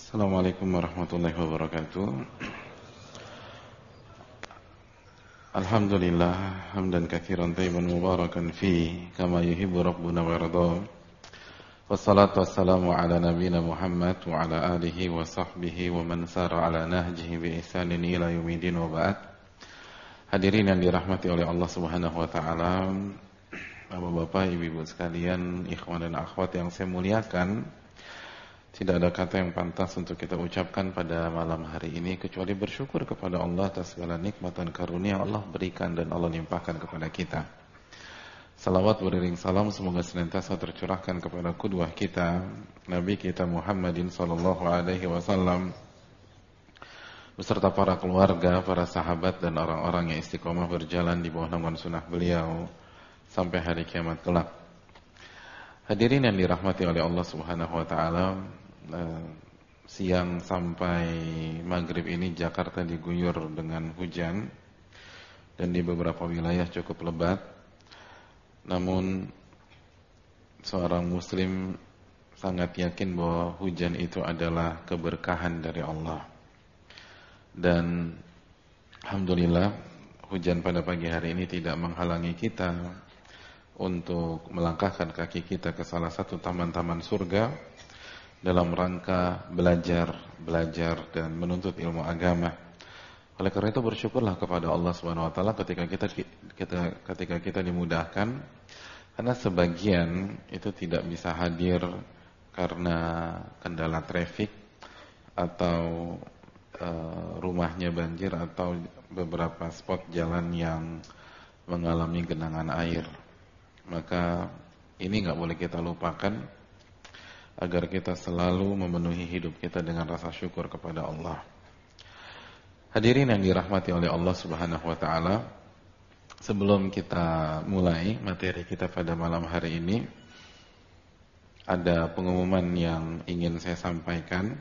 Assalamualaikum warahmatullahi wabarakatuh. Alhamdulillah hamdan katsiran thayyiban mubarakan fi kama yuhibbu rabbuna wa yarda. Wassalatu wassalamu ala nabiyyina Muhammad wa ala alihi wa sahbihi wa man sara ala nahjihi bi ihsanin ila yaumil wa ba'd. Hadirin yang dirahmati oleh Allah Subhanahu wa taala, Bapak-bapak, ibu-ibu sekalian, ikhwan dan akhwat yang saya muliakan, tidak ada kata yang pantas untuk kita ucapkan pada malam hari ini kecuali bersyukur kepada Allah atas segala nikmat dan karunia yang Allah berikan dan Allah limpahkan kepada kita. Salawat beriring salam semoga senantiasa tercurahkan kepada qudwah kita, Nabi kita Muhammadin sallallahu alaihi wasallam, beserta para keluarga, para sahabat dan orang-orang yang istiqomah berjalan di bawah naungan sunnah beliau sampai hari kiamat kelak. Hadirin yang dirahmati oleh Allah Subhanahu wa taala, siang sampai maghrib ini Jakarta diguyur dengan hujan dan di beberapa wilayah cukup lebat. Namun seorang muslim sangat yakin bahwa hujan itu adalah keberkahan dari Allah. Dan alhamdulillah hujan pada pagi hari ini tidak menghalangi kita untuk melangkahkan kaki kita ke salah satu taman-taman surga dalam rangka belajar dan menuntut ilmu agama. Oleh karena itu bersyukurlah kepada Allah Subhanahu wa taala ketika kita dimudahkan, karena sebagian itu tidak bisa hadir karena kendala trafik atau rumahnya banjir atau beberapa spot jalan yang mengalami genangan air. Maka ini enggak boleh kita lupakan agar kita selalu memenuhi hidup kita dengan rasa syukur kepada Allah. Hadirin yang dirahmati oleh Allah Subhanahu wa taala, sebelum kita mulai materi kita pada malam hari ini, ada pengumuman yang ingin saya sampaikan.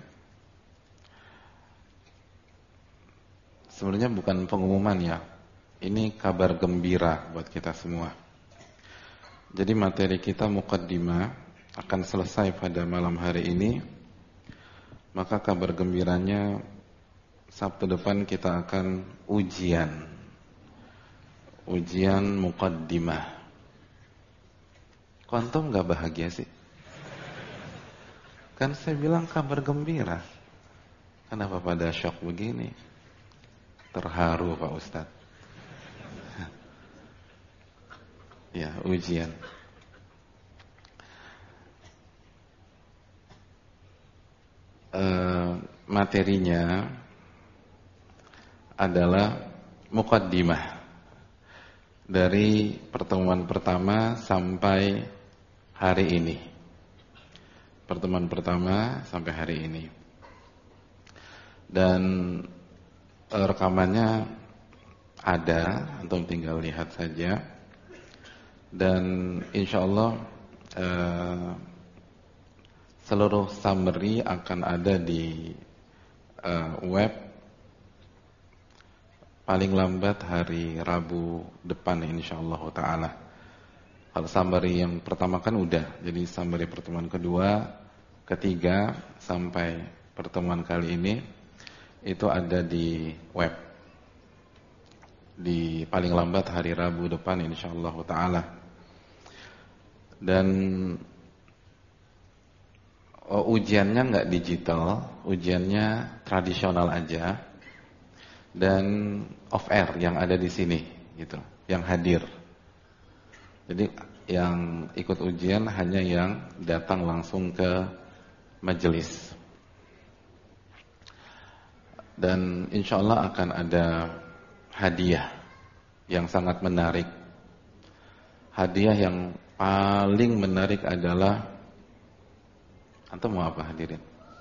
Sebenarnya bukan pengumuman ya, ini kabar gembira buat kita semua. Jadi materi kita muqaddimah akan selesai pada malam hari ini. Maka kabar gembiranya, Sabtu depan kita akan ujian muqaddimah. Kok antum gak bahagia sih? Kan saya bilang kabar gembira. Kenapa pada syok begini? Terharu Pak Ustadz. Ya, ujian. Materinya adalah muqaddimah dari pertemuan pertama sampai hari ini. Pertemuan pertama sampai hari ini. Dan rekamannya ada, antum tinggal lihat saja. Dan insyaallah seluruh summary akan ada di web paling lambat hari Rabu depan insyaallah taala. Kalau summary yang pertama kan udah, jadi summary pertemuan kedua, ketiga sampai pertemuan kali ini itu ada di web. Di paling lambat hari Rabu depan insyaallah taala. Dan ujiannya nggak digital, ujiannya tradisional aja, dan off air yang ada di sini, gitu, yang hadir. Jadi yang ikut ujian hanya yang datang langsung ke majelis. Dan insya Allah akan ada hadiah yang sangat menarik. Hadiah yang paling menarik adalah, antum mau apa hadirin?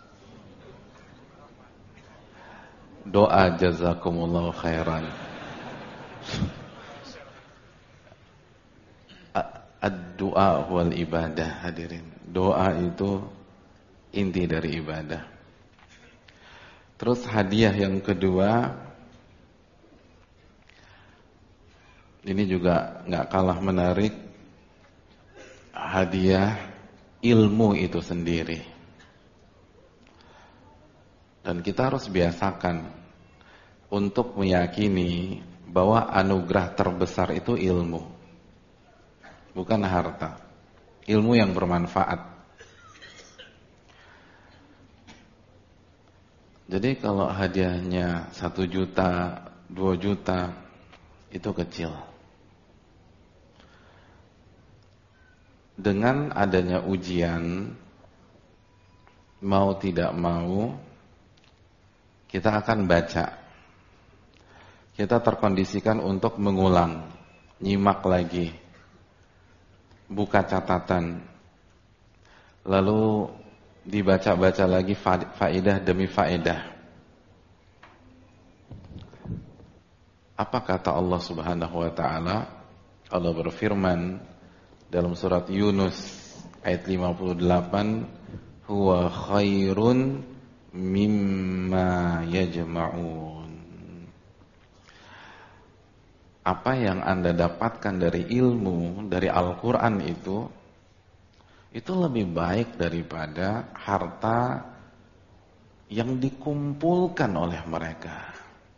Doa jazakumullahu khairan. Ad-du'a wal ibadah, hadirin. Doa itu inti dari ibadah. Terus hadiah yang kedua, ini juga nggak kalah menarik, hadiah ilmu itu sendiri. Dan kita harus biasakan untuk meyakini bahwa anugerah terbesar itu ilmu, bukan harta. Ilmu yang bermanfaat. Jadi kalau hadiahnya 1 juta, 2 juta, itu kecil. Dengan adanya ujian, mau tidak mau, kita akan baca. Kita terkondisikan untuk mengulang, nyimak lagi, buka catatan, lalu dibaca-baca lagi faedah demi faedah. Apa kata Allah Subhanahu wa taala? Allah berfirman dalam surat Yunus ayat 58, huwa khairun mimma yajma'un. Apa yang Anda dapatkan dari ilmu, dari Al-Quran itu lebih baik daripada harta yang dikumpulkan oleh mereka.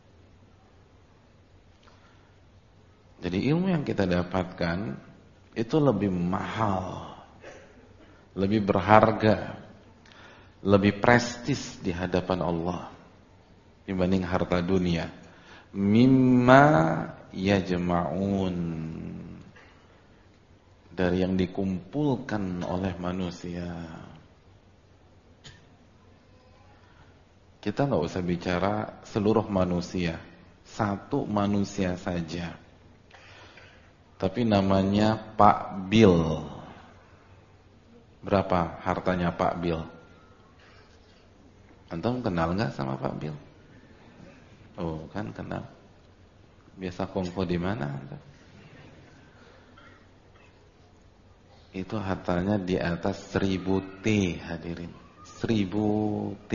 Jadi ilmu yang kita dapatkan itu lebih mahal, lebih berharga, lebih prestis di hadapan Allah dibanding harta dunia. Mimma yajma'un, dari yang dikumpulkan oleh manusia. Kita nggak usah bicara seluruh manusia, satu manusia saja, tapi namanya Pak Bill. Berapa hartanya Pak Bill? Antum kenal nggak sama Pak Bill? Oh kan kenal. Biasa kongko di mana? Itu hartanya di atas 1000 T, hadirin. 1000 T.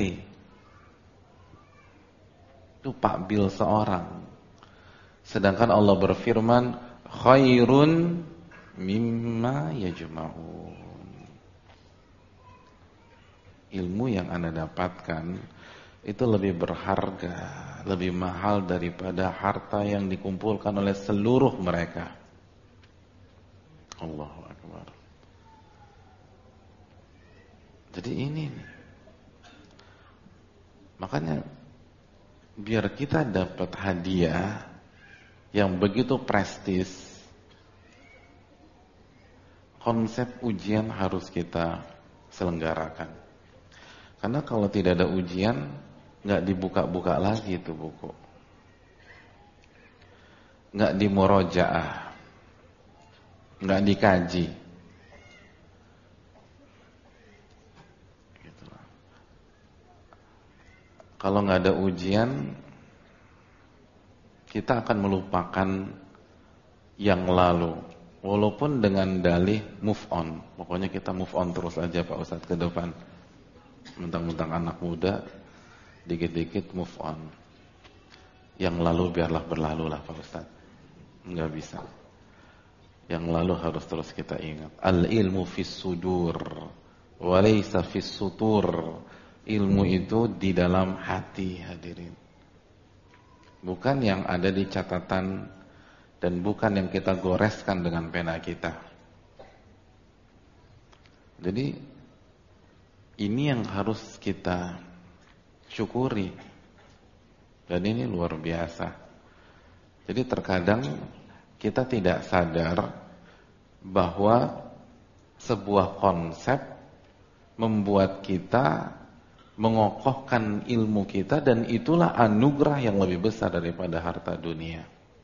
Itu Pak Bill seorang. Sedangkan Allah berfirman, khairun mimma yajma'un. Ilmu yang Anda dapatkan itu lebih berharga, lebih mahal daripada harta yang dikumpulkan oleh seluruh mereka. Allahu Akbar. Jadi ini nih. Makanya biar kita dapat hadiah yang begitu prestis, konsep ujian harus kita selenggarakan. Karena kalau tidak ada ujian, nggak dibuka-buka lagi itu buku, nggak dimurojaah, nggak dikaji. Gitulah. Kalau nggak ada ujian, kita akan melupakan yang lalu, walaupun dengan dalih move on. Pokoknya kita move on terus aja Pak Ustadz ke depan. Mentang-mentang anak muda, dikit-dikit move on. Yang lalu biarlah berlalu lah Pak Ustadz. Enggak bisa. Yang lalu harus terus kita ingat. Al-ilmu fis sudur wa laysa fis sutur. Ilmu itu di dalam hati, hadirin. Bukan yang ada di catatan dan bukan yang kita goreskan dengan pena kita. Jadi ini yang harus kita syukuri. Dan ini luar biasa. Jadi terkadang kita tidak sadar bahwa sebuah konsep membuat kita mengokohkan ilmu kita, dan itulah anugerah yang lebih besar daripada harta dunia.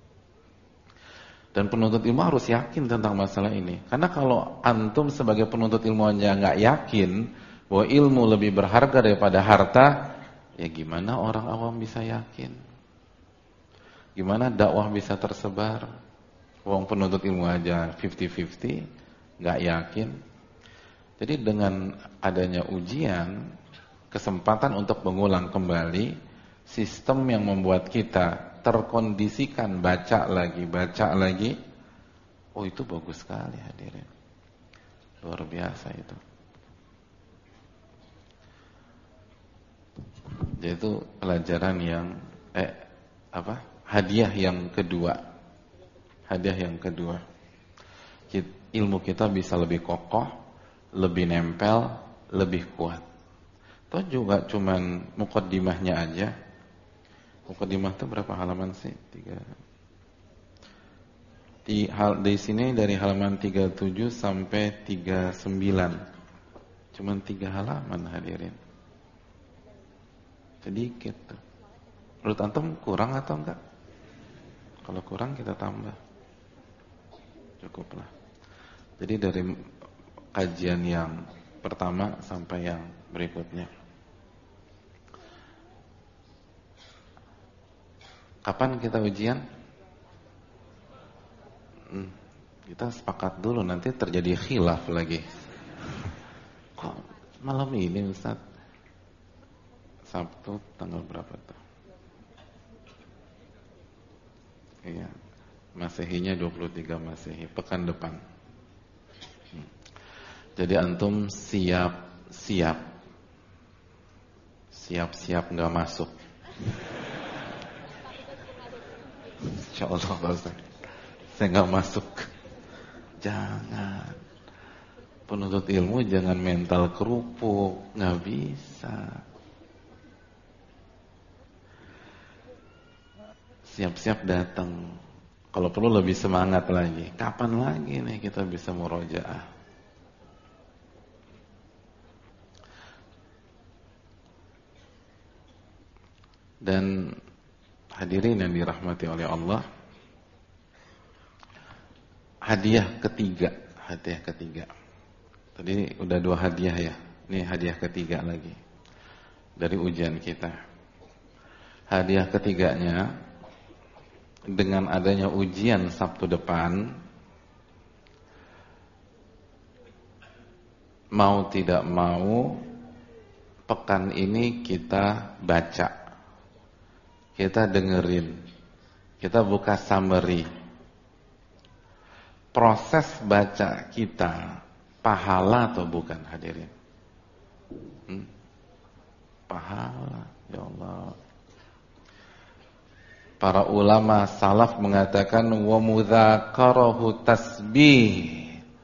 Dan penuntut ilmu harus yakin tentang masalah ini. Karena kalau antum sebagai penuntut ilmu aja nggak yakin bahwa ilmu lebih berharga daripada harta, ya gimana orang awam bisa yakin? Gimana dakwah bisa tersebar? Wong penuntut ilmu aja 50-50, nggak yakin. Jadi dengan adanya ujian, kesempatan untuk mengulang kembali, sistem yang membuat kita terkondisikan baca lagi, oh itu bagus sekali hadirin. Luar biasa itu. yaitu pelajaran yang hadiah yang kedua. Hadiah yang kedua. Ilmu kita bisa lebih kokoh, lebih nempel, lebih kuat. Toh juga cuman muqaddimahnya aja. Muqaddimah itu berapa halaman sih? 3. Di sini dari halaman 37 sampai 39. Cuman 3 halaman hadirin. Sedikit tuh. Menurut antum kurang atau enggak? Kalau kurang kita tambah. Cukuplah. Jadi dari kajian yang pertama sampai yang berikutnya. Kapan kita ujian? Kita sepakat dulu, nanti terjadi khilaf lagi. Kok malam ini Ustaz? Sabtu tanggal berapa tuh? Iya, Masehinya 23 Masehi, pekan depan. Jadi antum siap-siap nggak masuk. Insyaallah Pak Ustaz, saya nggak masuk. Jangan. Penuntut ilmu jangan mental kerupuk, nggak bisa. Siap-siap datang. Kalau perlu lebih semangat lagi. Kapan lagi nih kita bisa murojaah? Dan hadirin yang dirahmati oleh Allah, hadiah ketiga. Tadi udah 2 hadiah ya. Ini hadiah ketiga lagi dari ujian kita. Hadiah ketiganya, dengan adanya ujian Sabtu depan, mau tidak mau pekan ini kita baca, kita dengerin, kita buka summary. Proses baca kita pahala atau bukan hadirin? Pahala, ya Allah. Para ulama salaf mengatakan wa mudzakarahu tasbih.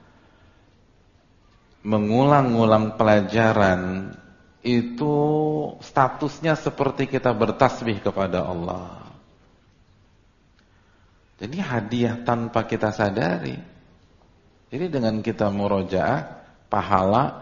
Mengulang-ulang pelajaran itu statusnya seperti kita bertasbih kepada Allah. Jadi hadiah tanpa kita sadari. Jadi dengan kita murojaah, pahala.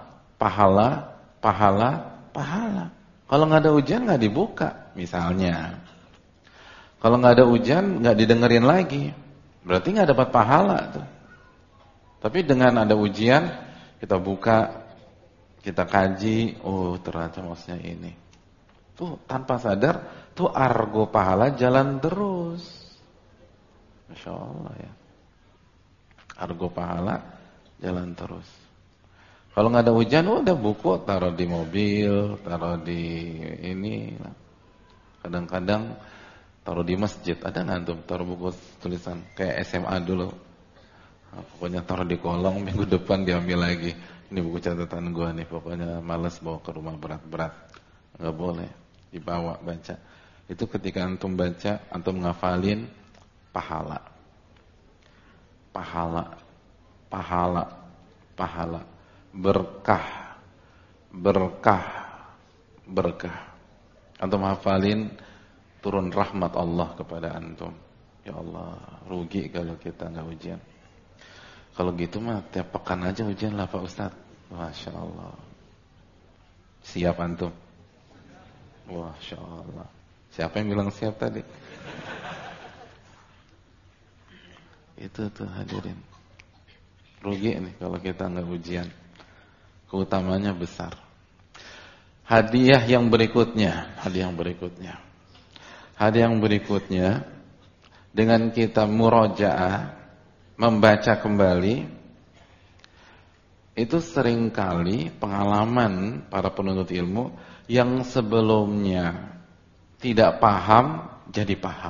Kalau nggak ada ujian nggak dibuka, misalnya. Kalau nggak ada ujian nggak didengerin lagi, berarti nggak dapat pahala tuh. Tapi dengan ada ujian, kita buka, kita kaji, oh ternyata maksudnya ini. Tuh tanpa sadar, tuh argo pahala jalan terus. Masya Allah ya. Argo pahala jalan terus. Kalau nggak ada hujan, udah buku taruh di mobil, taruh di ini. Kadang-kadang taruh di masjid. Ada nggak antum taruh buku tulisan kayak SMA dulu? Nah, pokoknya taruh di kolong, minggu depan diambil lagi. Ini buku catatan gua nih. Pokoknya malas bawa ke rumah berat-berat. Nggak boleh dibawa baca. Itu ketika antum baca, antum ngafalin pahala. Berkah. Antum hafalin, turun rahmat Allah kepada antum. Ya Allah, rugi kalau kita nggak ujian. Kalau gitu mah tiap pekan aja ujian lah Pak Ustadz. Masya Allah. Siap antum? Masya Allah. Siapa yang bilang siap tadi? Itu tuh hadirin. Rugi nih kalau kita nggak ujian. Keutamanya besar. Hadiah yang berikutnya, dengan kita murojaah, membaca kembali, itu seringkali pengalaman para penuntut ilmu yang sebelumnya tidak paham jadi paham.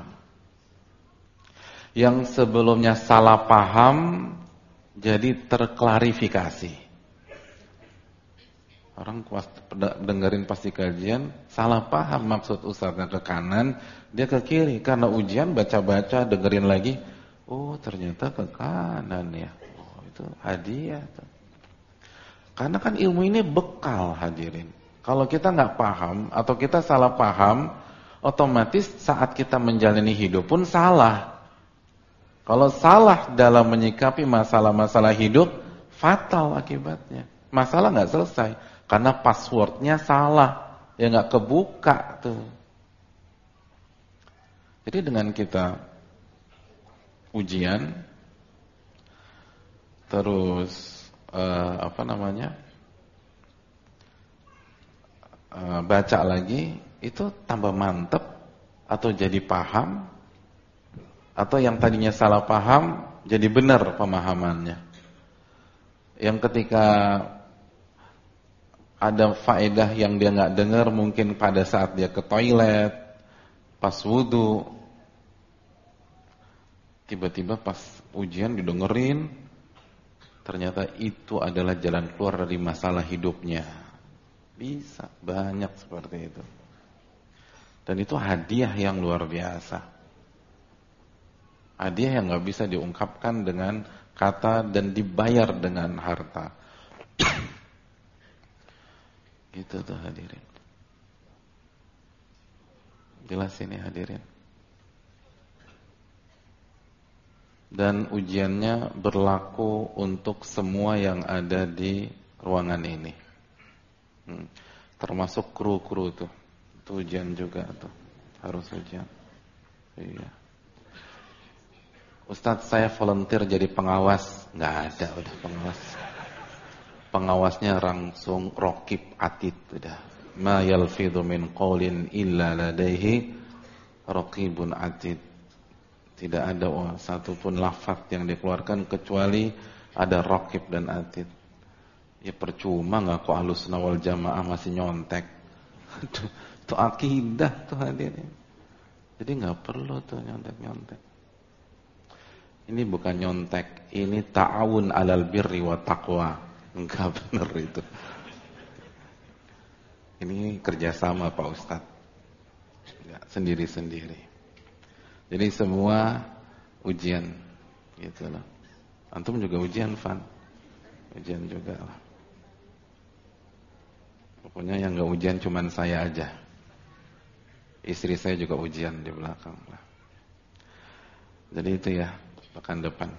Yang sebelumnya salah paham jadi terklarifikasi. Orang dengerin pasti kajian, salah paham maksud ustadznya ke kanan, dia ke kiri. Karena ujian baca-baca, dengerin lagi, oh ternyata ke kanan ya. Oh itu hadiah tuh. Karena kan ilmu ini bekal hadirin. Kalau kita nggak paham atau kita salah paham, otomatis saat kita menjalani hidup pun salah. Kalau salah dalam menyikapi masalah-masalah hidup, fatal akibatnya. Masalah nggak selesai karena passwordnya salah, ya nggak kebuka tuh. Jadi dengan kita ujian, terus baca lagi, itu tambah mantep atau jadi paham, atau yang tadinya salah paham jadi benar pemahamannya. Yang ketika ada faedah yang dia nggak dengar, mungkin pada saat dia ke toilet, pas wudu, tiba-tiba pas ujian didengerin, ternyata itu adalah jalan keluar dari masalah hidupnya. Bisa, banyak seperti itu. Dan itu hadiah yang luar biasa. Hadiah yang nggak bisa diungkapkan dengan kata dan dibayar dengan harta. Gitu tuh hadirin. Jelas ini hadirin. Dan ujiannya berlaku untuk semua yang ada di ruangan ini. Termasuk kru-kru tuh. Itu ujian juga tuh. Harus ujian. Iya. Ustadz, saya volunteer jadi pengawas. Nggak ada udah pengawas. Pengawasnya langsung raqib atid udah. Ma yalfidhu min qaulin illa ladaihi raqibun atid. Tidak ada satupun lafaz yang dikeluarkan kecuali ada raqib dan atid. Ya percuma ngaku Ahlussunnah wal Jamaah masih nyontek. Itu akidah tuh hadirin. Jadi nggak perlu tuh nyontek-nyontek. Ini bukan nyontek, ini ta'awun 'alal birri wa taqwa. Enggak benar itu. Ini kerjasama Pak Ustadz. Enggak, sendiri-sendiri. Jadi semua ujian gitu loh. Antum juga ujian, Van. Ujian juga lah. Pokoknya yang enggak ujian cuman saya aja. Istri saya juga ujian di belakang lah. Jadi itu ya, pekan depan.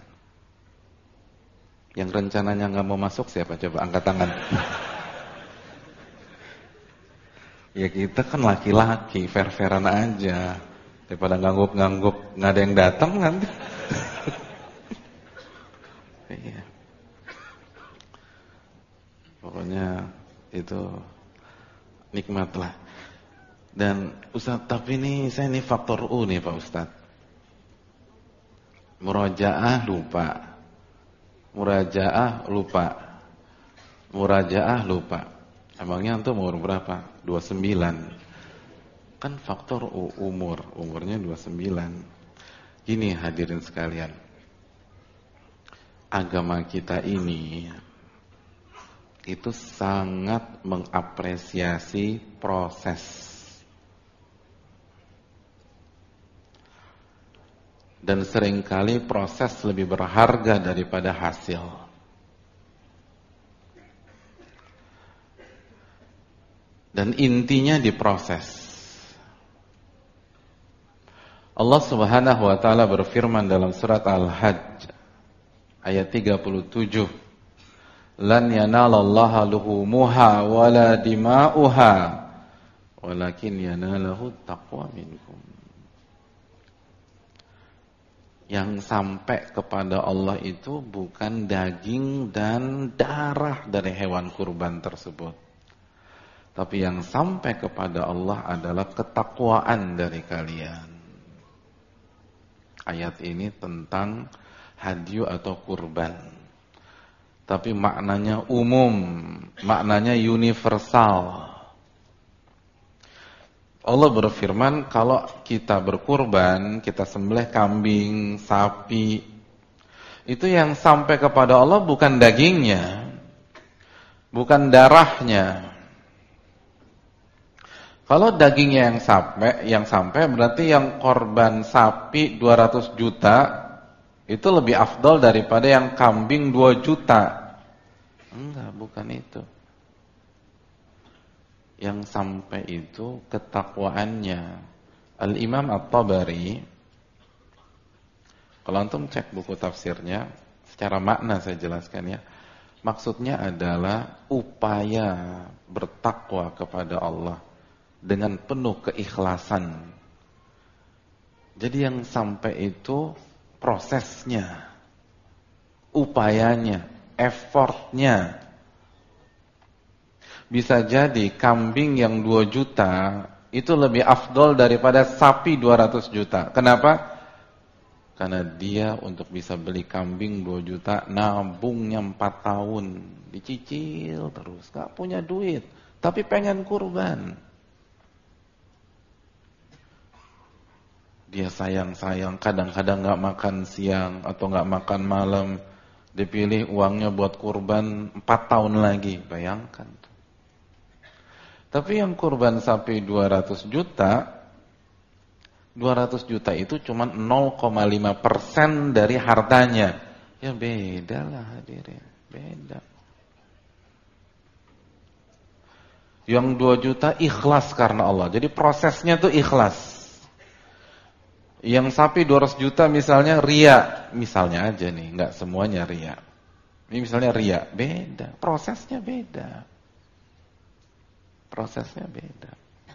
Yang rencananya nggak mau masuk siapa? Coba angkat tangan. Ya kita kan laki-laki, fair-fairan aja. Daripada ngangguk-ngangguk nggak ada yang datang nanti. Iya. Pokoknya itu nikmat lah. Dan Ustadz, tapi ini saya ini faktor U nih Pak Ustadz. Murajaah lupa. Murajaah lupa. Murajaah lupa. Emangnya antum umur berapa? 29. Kan faktor umur. Umurnya 29. Gini hadirin sekalian. Agama kita ini itu sangat mengapresiasi proses. Dan seringkali proses lebih berharga daripada hasil. Dan intinya di proses. Allah Subhanahu wa taala berfirman dalam surat Al-Hajj ayat 37, "Lan yanalallaha luhumuha wala dima'uha, walakin yanalahu taqwa minkum." Yang sampai kepada Allah itu bukan daging dan darah dari hewan kurban tersebut. Tapi yang sampai kepada Allah adalah ketakwaan dari kalian. Ayat ini tentang hadyu atau kurban. Tapi maknanya umum, maknanya universal. Allah berfirman, kalau kita berkurban, kita sembelih kambing, sapi, itu yang sampai kepada Allah bukan dagingnya, bukan darahnya, Kalau dagingnya yang sampai berarti yang korban sapi 200 juta itu lebih afdol daripada yang kambing 2 juta. Enggak, bukan itu. Yang sampai itu ketakwaannya. Al-Imam At-Tabari, kalau antum cek buku tafsirnya, secara makna saya jelaskan ya. Maksudnya adalah upaya bertakwa kepada Allah dengan penuh keikhlasan. Jadi yang sampai itu prosesnya, upayanya, effortnya. Bisa jadi kambing yang 2 juta itu lebih afdol daripada sapi 200 juta. Kenapa? Karena dia untuk bisa beli kambing 2 juta nabungnya 4 tahun, dicicil terus, gak punya duit, tapi pengen kurban. Dia sayang-sayang, kadang-kadang gak makan siang atau gak makan malam, dipilih uangnya buat kurban 4 tahun lagi, bayangkan. Tapi yang kurban sapi 200 juta itu cuma 0,5% dari hartanya. Ya beda lah hadirin, beda. Yang 2 juta ikhlas karena Allah, jadi prosesnya tuh ikhlas. Yang sapi 200 juta misalnya ria, misalnya aja nih, enggak semuanya ria. Ini misalnya ria, beda, prosesnya beda. Prosesnya beda.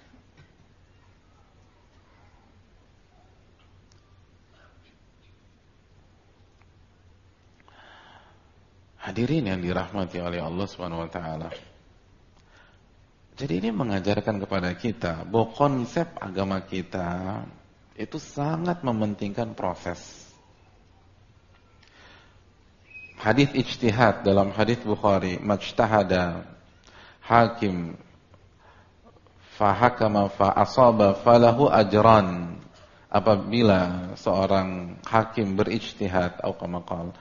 Hadirin yang dirahmati oleh Allah Subhanahu wa taala. Jadi ini mengajarkan kepada kita bahwa konsep agama kita itu sangat mementingkan proses. Hadis ijtihad dalam hadis Bukhari, majtahada hakim fahakama fa asaba falahu ajran. Apabila seorang hakim berijtihad atau kama qala,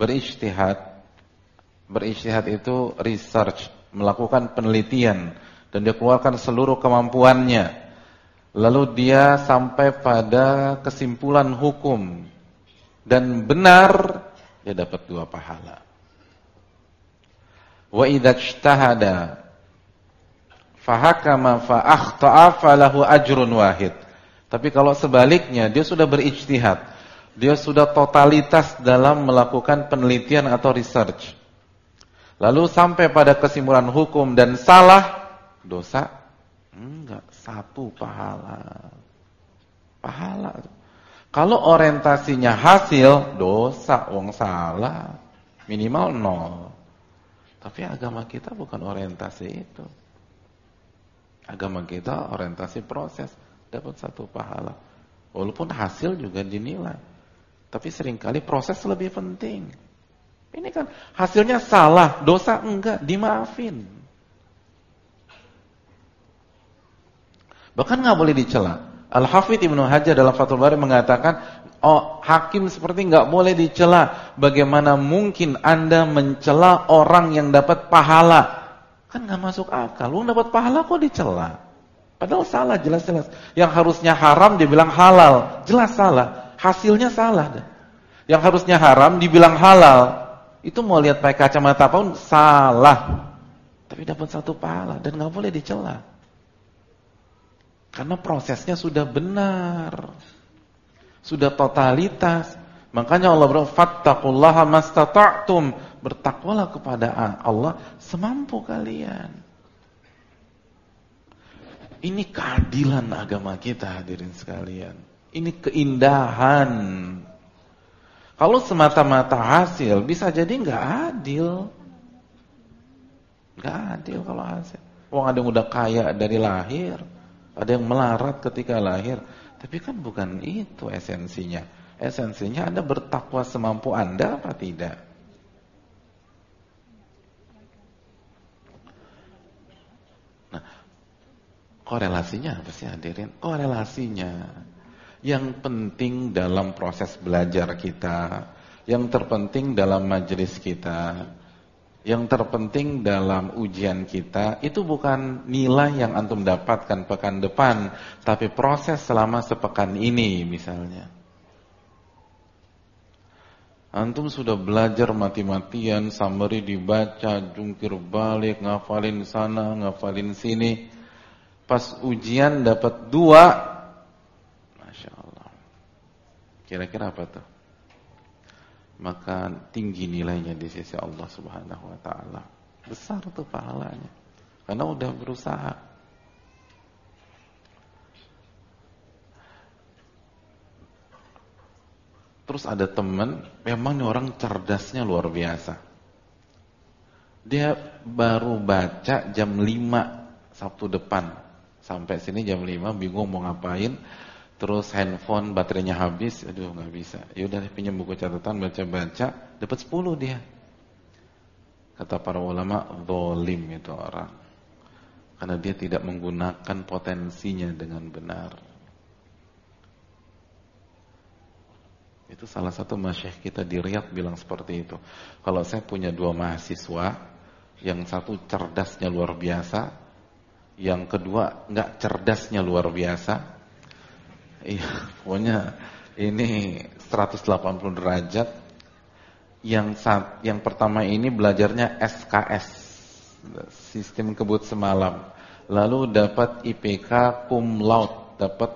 berijtihad itu research, melakukan penelitian dan dia keluarkan seluruh kemampuannya. Lalu dia sampai pada kesimpulan hukum dan benar, dia dapat 2 pahala. Wa idza ijtahada fahakama fa akhta'a falahu ajrun wahid. Tapi kalau sebaliknya, dia sudah berijtihad, dia sudah totalitas dalam melakukan penelitian atau research, lalu sampai pada kesimpulan hukum dan salah, dosa? Enggak, 1 pahala. Pahala. Kalau orientasinya hasil, dosa, wong salah, minimal 0. Tapi agama kita bukan orientasi itu. Agama kita orientasi proses, dapat 1 pahala. Walaupun hasil juga dinilai, tapi seringkali proses lebih penting. Ini kan hasilnya salah, dosa enggak, dimaafin. Bahkan nggak boleh dicela. Al-Hafidz Ibnu Hajar dalam Fathul Bari mengatakan, hakim seperti nggak boleh dicela. Bagaimana mungkin Anda mencela orang yang dapat pahala? Kan nggak masuk akal. Lu dapat pahala kok dicela? Padahal salah, jelas-jelas. Yang harusnya haram dibilang halal, jelas salah. Hasilnya salah. Yang harusnya haram dibilang halal, itu mau lihat pakai kacamata pun salah. Tapi dapat 1 pahala dan nggak boleh dicela. Karena prosesnya sudah benar, sudah totalitas. Makanya Allah berfirman, "Fattaqullaha mastata'tum." Bertakwalah kepada Allah semampu kalian. Ini keadilan agama kita, hadirin sekalian. Ini keindahan. Kalau semata-mata hasil, bisa jadi nggak adil. Nggak adil kalau hasil. Wong ada yang udah kaya dari lahir, ada yang melarat ketika lahir. Tapi kan bukan itu esensinya. Esensinya Anda bertakwa semampu Anda apa tidak? Nah, korelasinya apa sih hadirin? Korelasinya, yang penting dalam proses belajar kita, yang terpenting dalam majelis kita, Yang terpenting dalam ujian kita itu bukan nilai yang antum dapatkan pekan depan, tapi proses selama sepekan ini misalnya. Antum sudah belajar mati-matian, summary dibaca, jungkir balik, ngafalin sana, ngafalin sini. Pas ujian dapat 2, Masya Allah. Kira-kira apa tuh? Maka tinggi nilainya di sisi Allah Subhanahu wa ta'ala. Besar tuh pahalanya, karena udah berusaha. Terus ada teman, memang nih orang cerdasnya luar biasa. Dia baru baca jam 5 Sabtu depan. Sampai sini jam 5 bingung mau ngapain. Terus handphone baterainya habis, aduh nggak bisa. Yaudah pinjam buku catatan, baca-baca, dapat 10 dia. Kata para ulama, zalim itu orang. Karena dia tidak menggunakan potensinya dengan benar. Itu salah satu masyayikh kita di Riyadh bilang seperti itu. Kalau saya punya 2 mahasiswa, yang satu cerdasnya luar biasa, yang kedua nggak cerdasnya luar biasa. Iya, pokoknya ini 180 derajat. Yang pertama ini belajarnya SKS, sistem kebut semalam. Lalu dapat IPK cum laude, dapat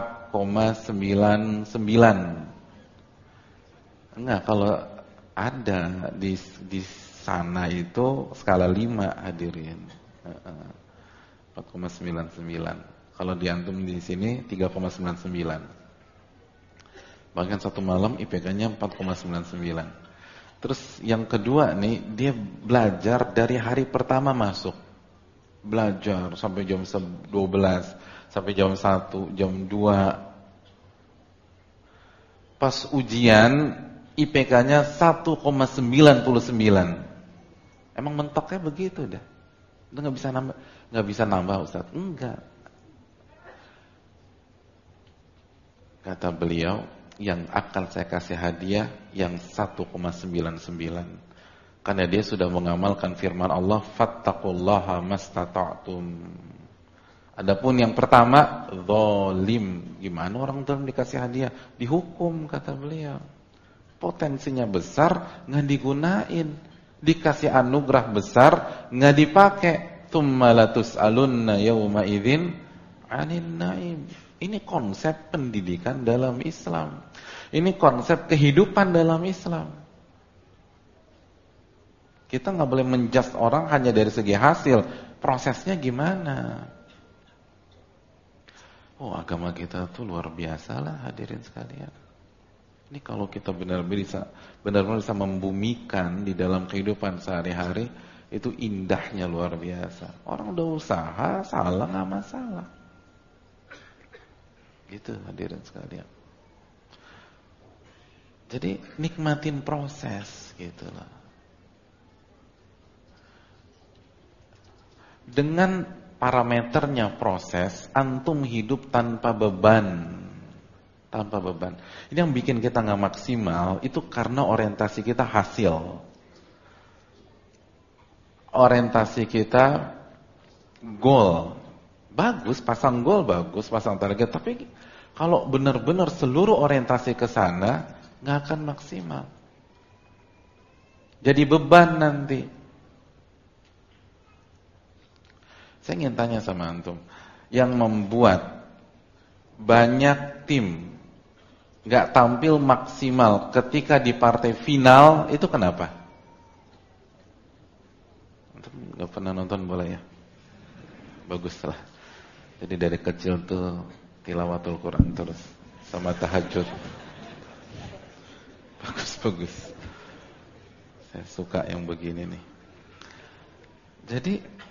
4,99. Enggak, kalau ada di sana itu skala 5 hadirin. 4,99. Kalau di antum di sini 3,99. Bahkan satu malam IPK-nya 4,99. Terus yang kedua nih, dia belajar dari hari pertama masuk. Belajar sampai jam 12, sampai jam 1, jam 2. Pas ujian IPK-nya 1,99. Emang mentoknya begitu dah. Udah nggak bisa nambah Ustaz. Enggak. Kata beliau, yang akan saya kasih hadiah yang 1,99. Karena dia sudah mengamalkan firman Allah, fattaqullaha mastata'tum. Adapun yang pertama, zalim. Gimana orang zalim dikasih hadiah? Dihukum, kata beliau. Potensinya besar, nggak digunain. Dikasih anugerah besar, nggak dipakai. Tsumma latus'alunna yawma idzin 'anil na'im. Ini konsep pendidikan dalam Islam. Ini konsep kehidupan dalam Islam. Kita nggak boleh menjudge orang hanya dari segi hasil. Prosesnya gimana? Oh, agama kita tuh luar biasa lah hadirin sekalian. Ini kalau kita benar-benar bisa membumikan di dalam kehidupan sehari-hari, itu indahnya luar biasa. Orang udah usaha, salah nggak masalah. Gitu hadirin sekalian. Jadi nikmatin proses gitu loh. Dengan parameternya proses, antum hidup tanpa beban. Tanpa beban. Ini yang bikin kita nggak maksimal, itu karena orientasi kita hasil. Orientasi kita goal. Bagus, pasang goal bagus, pasang target. Tapi kalau benar-benar seluruh orientasi ke sana, nggak akan maksimal. Jadi beban nanti. Saya ingin tanya sama antum, yang membuat banyak tim nggak tampil maksimal ketika di partai final, itu kenapa? Antum nggak pernah nonton bola ya? Bagus lah. Jadi dari kecil tuh tilawatul Quran terus sama tahajud. Bagus. Saya suka yang begini nih. Jadi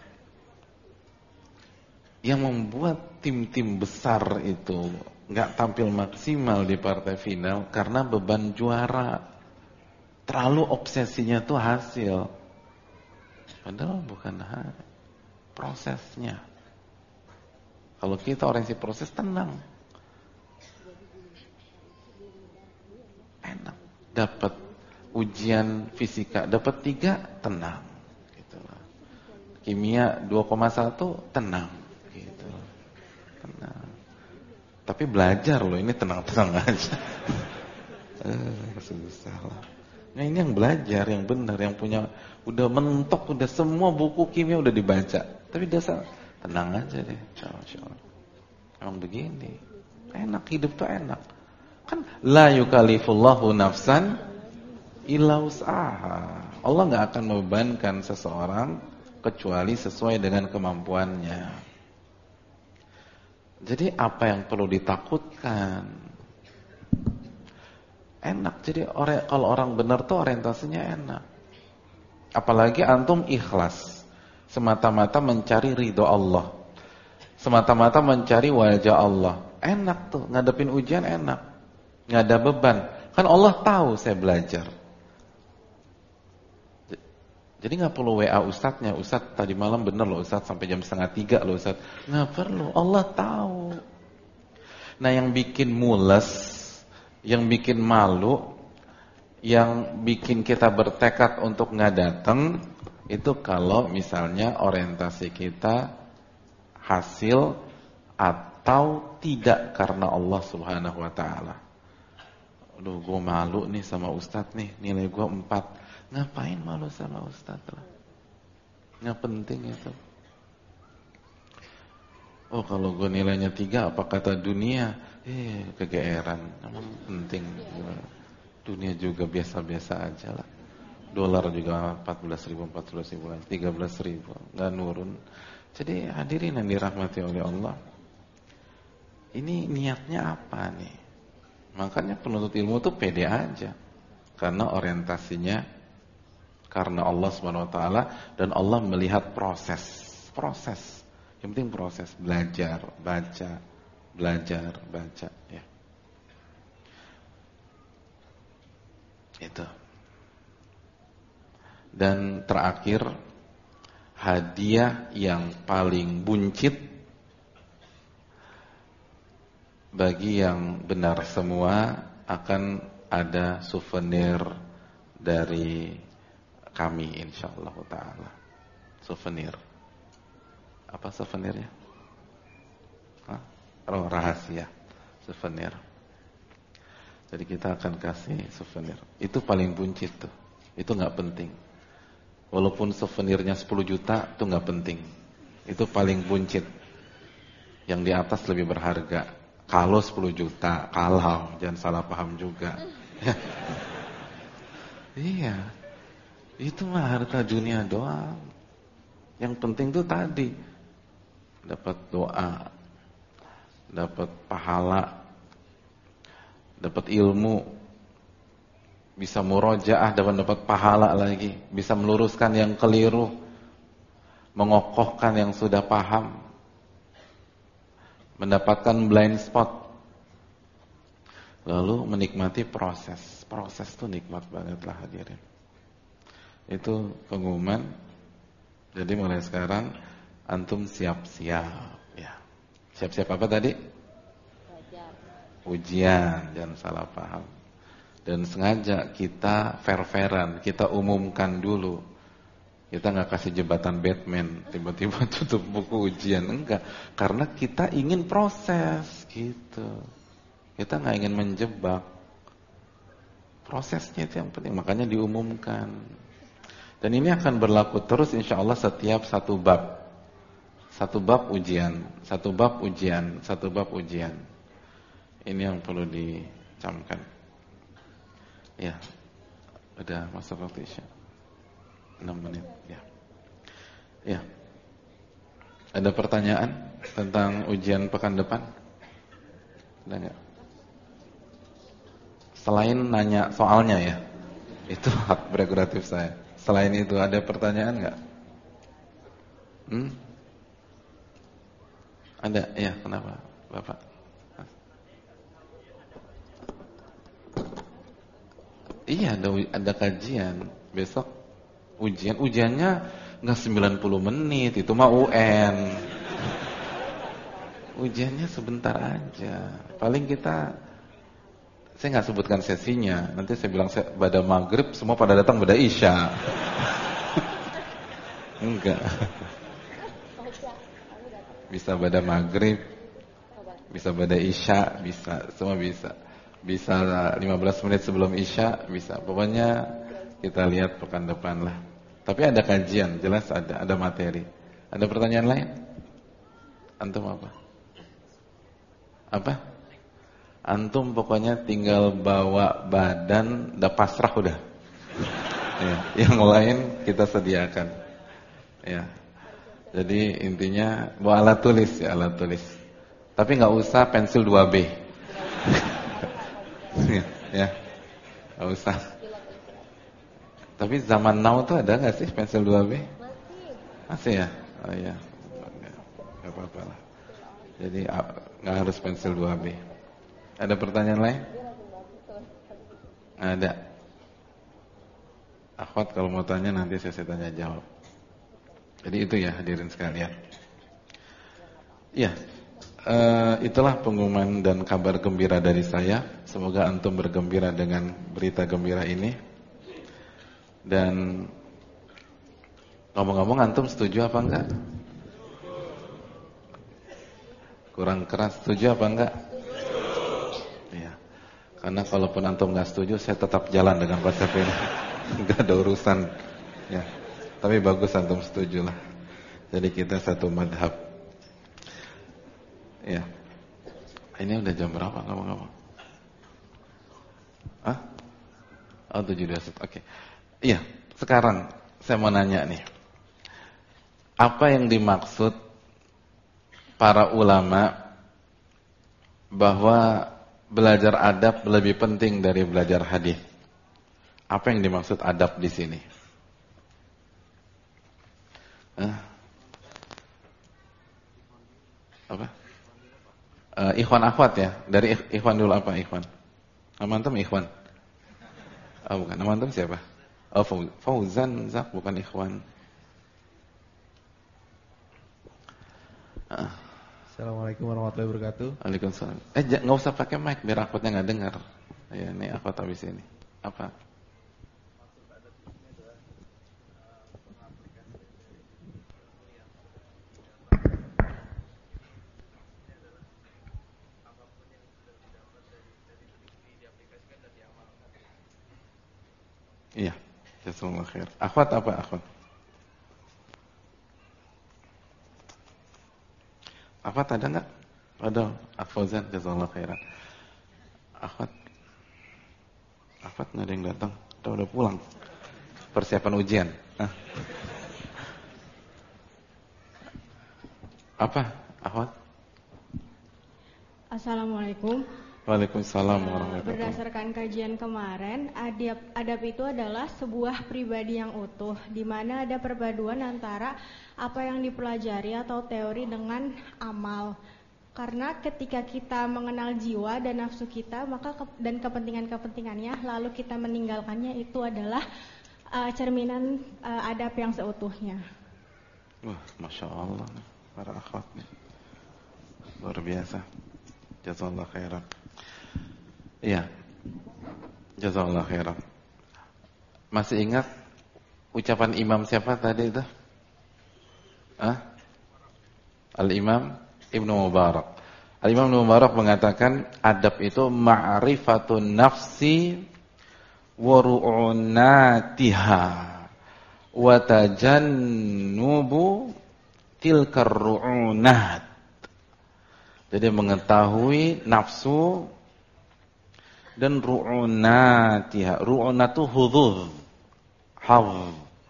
yang membuat tim-tim besar itu nggak tampil maksimal di partai final karena beban juara. Terlalu obsesinya tuh hasil. Padahal bukan prosesnya. Kalau kita orientasi proses, tenang, enak. Dapat ujian fisika, dapat 3, tenang. kimia 2,1 tenang gitu. Tenang. Tapi belajar loh, ini tenang-tenang aja. Susah lah. Nah ini yang belajar, yang benar, yang punya, udah mentok, udah semua buku kimia udah dibaca. Tapi dasar tenang aja deh, Masya Allah. Emang begini, enak, hidup tuh enak. Kan la yukallifullahu nafsan illa wus'aha. Allah nggak akan membebankan seseorang kecuali sesuai dengan kemampuannya. Jadi apa yang perlu ditakutkan? Enak. Jadi kalau orang benar tuh orientasinya enak. Apalagi antum ikhlas, semata-mata mencari ridho Allah, semata-mata mencari wajah Allah. Enak tuh, ngadepin ujian enak, nggak ada beban. Kan Allah tahu saya belajar. Jadi nggak perlu WA ustadznya, ustadz tadi malam bener loh ustadz sampai jam 2:30 loh ustadz. Nggak perlu, Allah tahu. Nah yang bikin mules, yang bikin malu, yang bikin kita bertekad untuk nggak datang, itu kalau misalnya orientasi kita hasil atau tidak karena Allah Subhanahu Wa Taala. Aduh, gue malu nih sama ustadz nih, nilai gue 4. Ngapain malu sama ustadz lah? Nggak penting itu. Oh kalau gue nilainya 3, apa kata dunia? Kegeeran. Emang penting. Dunia juga biasa-biasa aja lah. Dolar juga 14.000, 13.000, nggak nurun. Jadi hadirin yang dirahmati oleh Allah, ini niatnya apa nih? Makanya penuntut ilmu tuh pede aja, karena orientasinya karena Allah SWT, dan Allah melihat proses. Yang penting proses, belajar, baca, belajar, baca, ya. Itu. Dan terakhir, hadiah yang paling buncit bagi yang benar semua akan ada souvenir dari kami insyaallah taala. Souvenir. Apa souvenirnya? Oh, rahasia. Souvenir. Jadi kita akan kasih souvenir. Itu paling buncit tuh. Itu enggak penting. Walaupun souvenirnya 10 juta itu enggak penting. Itu paling buncit. Yang di atas lebih berharga. Kalau 10 juta, kalau jangan salah paham juga. Iya. Itu mah harta dunia doang. Yang penting tuh tadi dapat doa, dapat pahala, dapat ilmu, bisa murojaah dapat pahala lagi, bisa meluruskan yang keliru, mengokohkan yang sudah paham, mendapatkan blind spot, lalu menikmati proses. Proses tuh nikmat banget lah hadirin. Itu pengumuman. Jadi mulai sekarang antum siap-siap ya. Siap-siap apa tadi? Ujian, jangan salah paham. Dan sengaja kita fair-fairan, kita umumkan dulu. Kita nggak kasih jebatan Batman, tiba-tiba tutup buku ujian, enggak. Karena kita ingin proses gitu. Kita nggak ingin menjebak. Prosesnya itu yang penting, makanya diumumkan. Dan ini akan berlaku terus insyaallah setiap satu bab. Satu bab ujian, satu bab ujian, satu bab ujian. Ini yang perlu dicamkan. Ya. Udah masa waktu Isya. 6 menit, ya. Ya. Ada pertanyaan tentang ujian pekan depan? Ada enggak? Selain nanya soalnya ya. Itu hak prerogatif saya. Selain itu ada pertanyaan enggak? Ada? Ya, kenapa, Bapak? Iya, ada kajian. Besok ujiannya enggak 90 menit, itu mah UN. Ujiannya sebentar aja. Paling saya nggak sebutkan sesinya. Nanti saya bilang pada maghrib semua pada datang pada isya. Enggak. Bisa pada maghrib, bisa pada isya, bisa, semua bisa. Bisa 15 menit sebelum isya, bisa. Pokoknya kita lihat pekan depan lah. Tapi ada kajian, jelas ada materi. Ada pertanyaan lain? Antum apa? Apa? Antum pokoknya tinggal bawa badan, udah pasrah udah. Ya, yang lain kita sediakan. Ya. Jadi intinya bawa alat tulis ya, alat tulis. Tapi nggak usah pensil 2B. Ya, nggak usah. Tapi zaman now tuh ada nggak sih pensil 2B? Masih ya? Oh iya. Nggak apa-apa lah. Jadi nggak harus pensil 2B. Ada pertanyaan lain? Ada. Akhwat kalau mau tanya nanti saya tanya jawab. Jadi itu ya hadirin sekalian. Ya, itulah pengumuman dan kabar gembira dari saya. Semoga antum bergembira dengan berita gembira ini. Dan ngomong-ngomong antum setuju apa enggak? Kurang keras, setuju apa enggak? Iya. Karena kalaupun antum enggak setuju, saya tetap jalan dengan konsep ini. Enggak ada urusan. Ya. Tapi bagus antum setuju lah. Jadi kita satu madhab. Ya. Ini udah jam berapa ngomong-ngomong? Hah? Oh 7:21. Oke. Iya, sekarang saya mau nanya nih. Apa yang dimaksud para ulama bahwa belajar adab lebih penting dari belajar hadis? Apa yang dimaksud adab di sini? Apa? Ikhwan akhwat ya. Dari ikhwan dulu apa ikhwan? Nama antum ikhwan? Oh bukan. Nama antum siapa? Oh Fauzan Zak, bukan ikhwan. Assalamualaikum warahmatullahi wabarakatuh. Waalaikumsalam. Nggak usah pakai mic biar akhwatnya nggak dengar. Ya, ini akhwat habis ini. Apa? Iya, jazakallahu khair. Akhwat apa akhwat? Akhwat ada enggak? Ada, Fauzan jazakallahu khairan. Akhwat. Akhwat enggak ada yang datang. Udah pulang. Persiapan ujian. Apa? Akhwat? Assalamualaikum. Waalaikumsalam warahmatullahi wabarakatuh. Berdasarkan kajian kemarin, adab itu adalah sebuah pribadi yang utuh, di mana ada perpaduan antara apa yang dipelajari atau teori dengan amal. Karena ketika kita mengenal jiwa dan nafsu kita, maka dan kepentingan-kepentingannya, lalu kita meninggalkannya, itu adalah cerminan adab yang seutuhnya. Wah, masya Allah, para akhwat nih, luar biasa. Jazakallahu khairan. Iya, jazakallahu khairan. Masih ingat ucapan imam siapa tadi itu? Al-Imam Ibnu Mubarak. Al-Imam Ibnu Mubarak mengatakan adab itu ma'rifatun nafsi wa ru'unatiha wa tajannubu tilkar ru'unat. Jadi mengetahui nafsu dan ru'unatiha. Ru'unatu hudud, hav.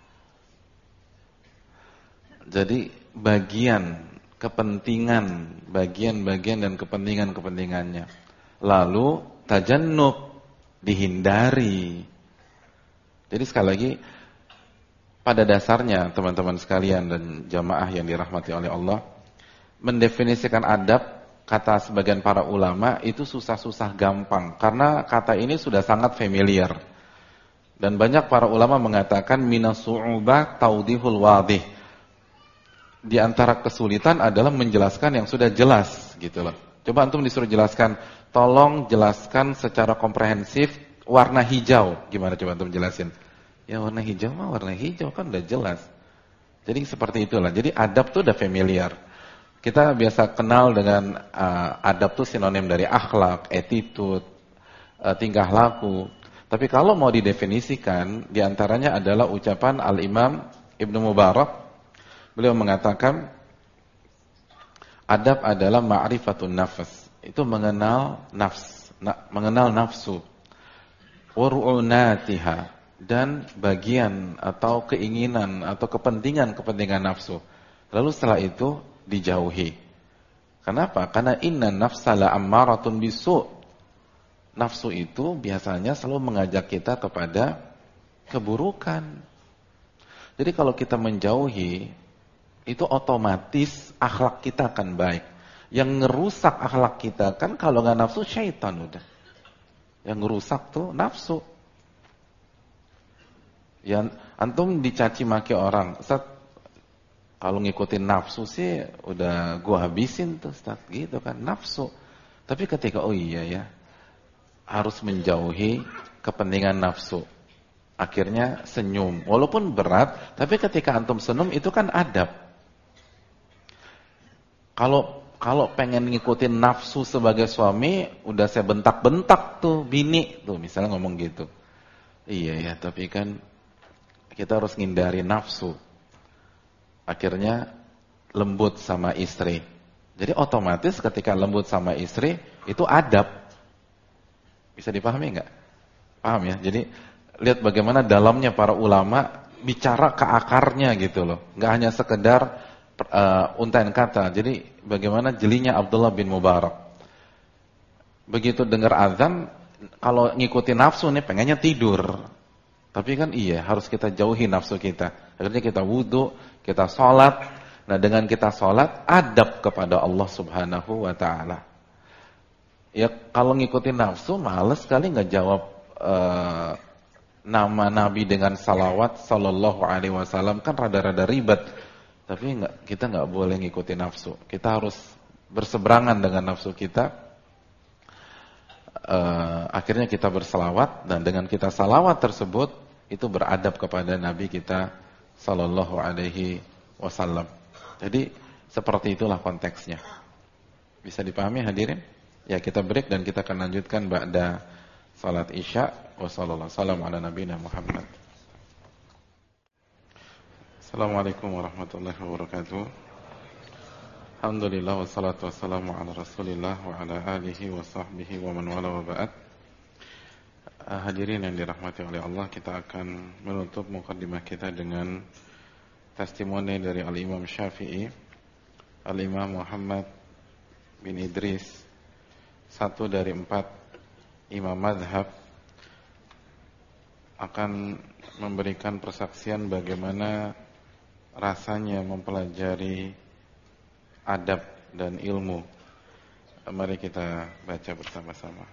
Jadi bagian kepentingan, bagian-bagian dan kepentingan-kepentingannya. Lalu tajannub, dihindari. Jadi sekali lagi, pada dasarnya teman-teman sekalian dan jamaah yang dirahmati oleh Allah, mendefinisikan adab, kata sebagian para ulama itu susah-susah gampang karena kata ini sudah sangat familiar. Dan banyak para ulama mengatakan minasu'ubah taudihul wadih. Di antara kesulitan adalah menjelaskan yang sudah jelas gitu loh. Coba antum disuruh jelaskan, tolong jelaskan secara komprehensif warna hijau. Gimana coba antum jelasin? Ya warna hijau mah warna hijau kan udah jelas. Jadi seperti itulah. Jadi adab tuh udah familiar. Kita biasa kenal dengan adab tuh sinonim dari akhlak, attitude, tingkah laku. Tapi kalau mau didefinisikan, diantaranya adalah ucapan Al-Imam Ibnu Mubarak. Beliau mengatakan, adab adalah ma'rifatun nafs. Itu mengenal nafs, mengenal nafsu. Waru'unatiha, dan bagian atau keinginan atau kepentingan nafsu. Lalu setelah itu dijauhi. Kenapa? Karena inna nafsa la'ammaratun bisu'. Nafsu itu biasanya selalu mengajak kita kepada keburukan. Jadi kalau kita menjauhi, itu otomatis akhlak kita akan baik. Yang ngerusak akhlak kita kan kalau nggak nafsu, syaitan udah. Yang ngerusak tuh nafsu. Yang antum dicaci maki orang, Ustaz, kalau ngikutin nafsu sih udah gua habisin tuh Ustaz, gitu kan, nafsu. Tapi ketika oh iya ya, harus menjauhi kepentingan nafsu. Akhirnya senyum, walaupun berat, tapi ketika antum senyum itu kan adab. Kalau pengen ngikutin nafsu sebagai suami, udah saya bentak-bentak tuh bini tuh, misalnya ngomong gitu. Iya ya, tapi kan kita harus ngindari nafsu. Akhirnya lembut sama istri. Jadi otomatis ketika lembut sama istri itu adab. Bisa dipahami enggak? Paham ya? Jadi lihat bagaimana dalamnya para ulama bicara ke akarnya gitu loh. Enggak hanya sekedar untaian kata. Jadi bagaimana jelinya Abdullah bin Mubarak. Begitu dengar azan, kalau ngikutin nafsu nih pengennya tidur. Tapi kan iya, harus kita jauhi nafsu kita. Akhirnya kita wudu, kita sholat. Nah dengan kita sholat, adab kepada Allah subhanahu wa ta'ala. Ya kalau ngikutin nafsu, males sekali nggak jawab nama Nabi dengan salawat sallallahu alaihi wasallam, kan rada-rada ribet. Tapi kita nggak boleh ngikutin nafsu. Kita harus berseberangan dengan nafsu kita. Akhirnya kita bersalawat, dan dengan kita salawat tersebut itu beradab kepada Nabi kita sallallahu alaihi wasallam. Jadi seperti itulah konteksnya. Bisa dipahami hadirin? Ya, kita break dan kita akan lanjutkan ba'da salat Isya. Wassallallahu ala nabiyina Muhammad. Assalamualaikum warahmatullahi wabarakatuh. Alhamdulillah wassalatu wassalamu ala Rasulillah wa ala alihi wa sahbihi wa man wala wa ba'd. Hadirin yang dirahmati oleh Allah, kita akan menutup mukaddimah kita dengan testimoni dari Al-Imam Syafi'i, Al-Imam Muhammad bin Idris, satu dari 4 imam mazhab, akan memberikan persaksian bagaimana rasanya mempelajari adab dan ilmu. Mari kita baca bersama-sama.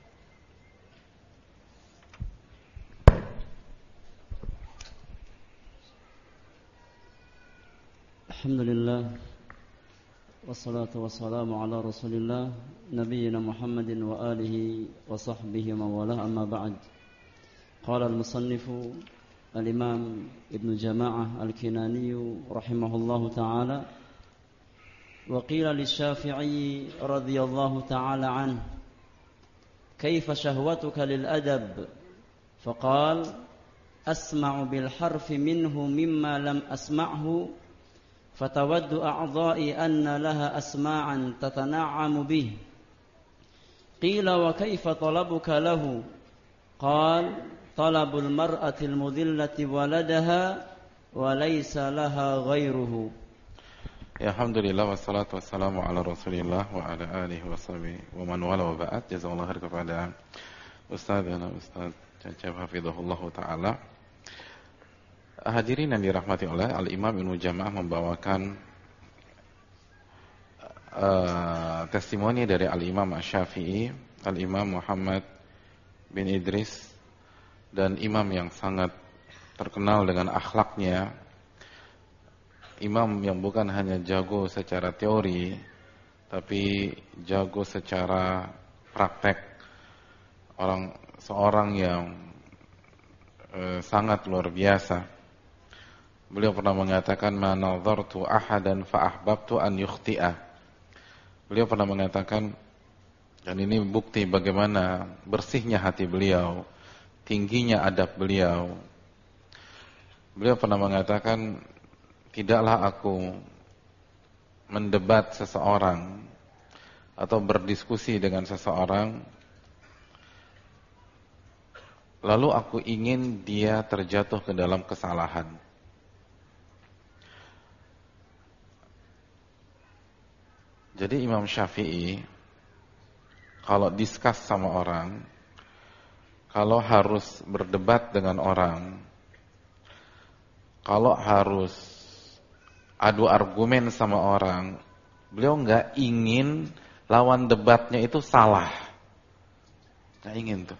Alhamdulillah, wassalatu wassalamu ala Rasulillah nabiyyina Muhammadin wa alihi wa sahbihi wa wala, amma ba'd. Qala al-musannifu al-Imam Ibn Jama'ah al-Kinani rahimahullahu ta'ala, wa qila lisy-Syafi'i radhiyallahu ta'ala anhu, kaifa shahwatuka lil adab? Faqala asma'u bil harfi minhu mimma lam asma'hu, fatawaddu a'dha'i anna laha asma'an tatana'amu bih. Qila wa kaifa talabuka lahu? Qala talabul mar'atil mudhillati waladaha wa laysa laha ghairuhu. Ya, alhamdulillah wassalatu wassalamu ala Rasulillah wa ala alihi wa sahbihi wa man wala wa ba'd. Jazakallahu khair kepada Ustazana Ustaz Cacep hafizahullah taala. Hadirin yang dirahmati oleh Al-Imam Ibnu Jama'ah membawakan testimoni dari Al-Imam Asy-Syafi'i, Al-Imam Muhammad bin Idris, dan imam yang sangat terkenal dengan akhlaknya. Imam yang bukan hanya jago secara teori, tapi jago secara praktek. Seorang yang sangat luar biasa. Beliau pernah mengatakan ma nadhartu ahadan fa ahbabtu an yukhti'a. Beliau pernah mengatakan, dan ini bukti bagaimana bersihnya hati beliau, tingginya adab beliau. Beliau pernah mengatakan, tidaklah aku mendebat seseorang atau berdiskusi dengan seseorang lalu aku ingin dia terjatuh ke dalam kesalahan. Jadi Imam Syafi'i kalau diskus sama orang, kalau harus berdebat dengan orang, kalau harus adu argumen sama orang, beliau nggak ingin lawan debatnya itu salah. Nggak ingin tuh.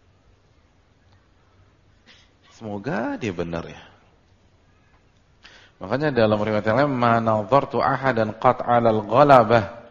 Semoga dia benar ya. Makanya dalam riwayat yang lain, ma nadhartu ahadan qat 'alal ghalabah.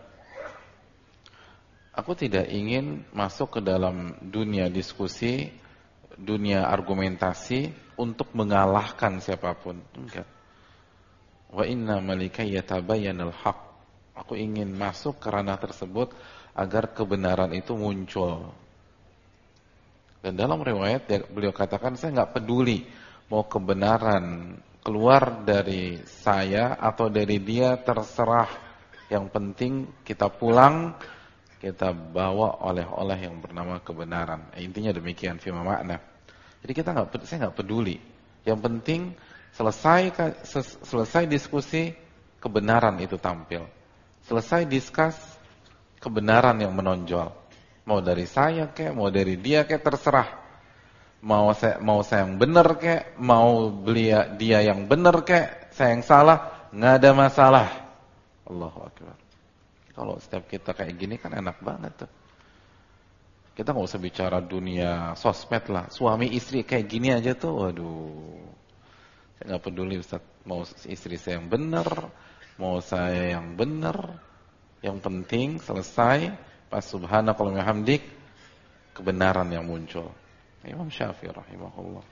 Aku tidak ingin masuk ke dalam dunia diskusi, dunia argumentasi untuk mengalahkan siapapun. Enggak. Wa inna malikay yatabayyanal haq. Aku ingin masuk ke ranah tersebut agar kebenaran itu muncul. Dan dalam riwayat beliau katakan, saya enggak peduli mau kebenaran keluar dari saya atau dari dia, terserah. Yang penting kita pulang, kita bawa oleh-oleh yang bernama kebenaran. Intinya demikian fima makna. Jadi saya enggak peduli. Yang penting selesai diskusi, kebenaran itu tampil. Selesai diskus, kebenaran yang menonjol. Mau dari saya kek, mau dari dia kek, terserah. Mau saya yang benar kek, mau dia yang benar kek, saya yang salah, nggak ada masalah. Allahu Akbar. Kalau setiap kita kayak gini kan enak banget tuh. Kita nggak usah bicara dunia sosmed lah. Suami istri kayak gini aja tuh, waduh. Saya nggak peduli Ustaz, mau istri saya yang benar, mau saya yang benar. Yang penting selesai, pas subhanaka wa bihamdik, kebenaran yang muncul. Imam Syafi'i rahimahullah.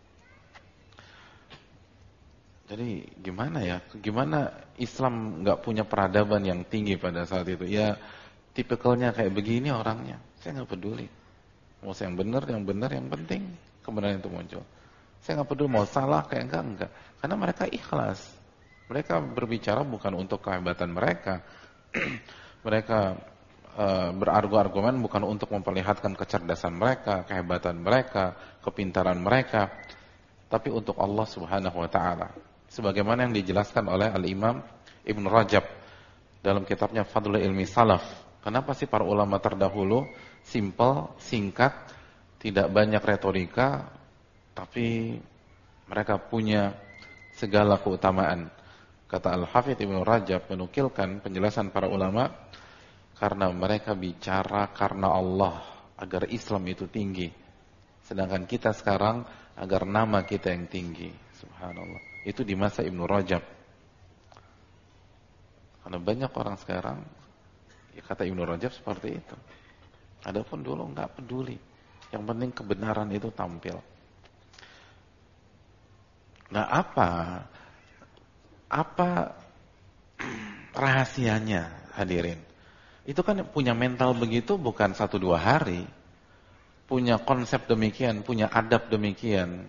Jadi gimana ya? Gimana Islam nggak punya peradaban yang tinggi pada saat itu? Ya tipikalnya kayak begini orangnya. Saya nggak peduli. Mau saya yang benar, yang penting kebenaran itu muncul. Saya nggak peduli mau salah kayak enggak. Karena mereka ikhlas. Mereka berbicara bukan untuk kehebatan mereka. Mereka berargu-argumen bukan untuk memperlihatkan kecerdasan mereka, kehebatan mereka, kepintaran mereka, tapi untuk Allah Subhanahu wa taala. Sebagaimana yang dijelaskan oleh Al-Imam Ibn Rajab dalam kitabnya Fadlul Ilmi Salaf. Kenapa sih para ulama terdahulu simple, singkat, tidak banyak retorika, tapi mereka punya segala keutamaan. Kata Al-Hafidz Ibn Rajab menukilkan penjelasan para ulama, karena mereka bicara karena Allah, agar Islam itu tinggi. Sedangkan kita sekarang agar nama kita yang tinggi. Subhanallah. Itu di masa Ibnu Rajab. Karena banyak orang sekarang, ya kata Ibnu Rajab seperti itu. Adapun dulu enggak peduli. Yang penting kebenaran itu tampil. Nah, apa rahasianya hadirin? Itu kan punya mental begitu bukan 1-2 hari. Punya konsep demikian, punya adab demikian.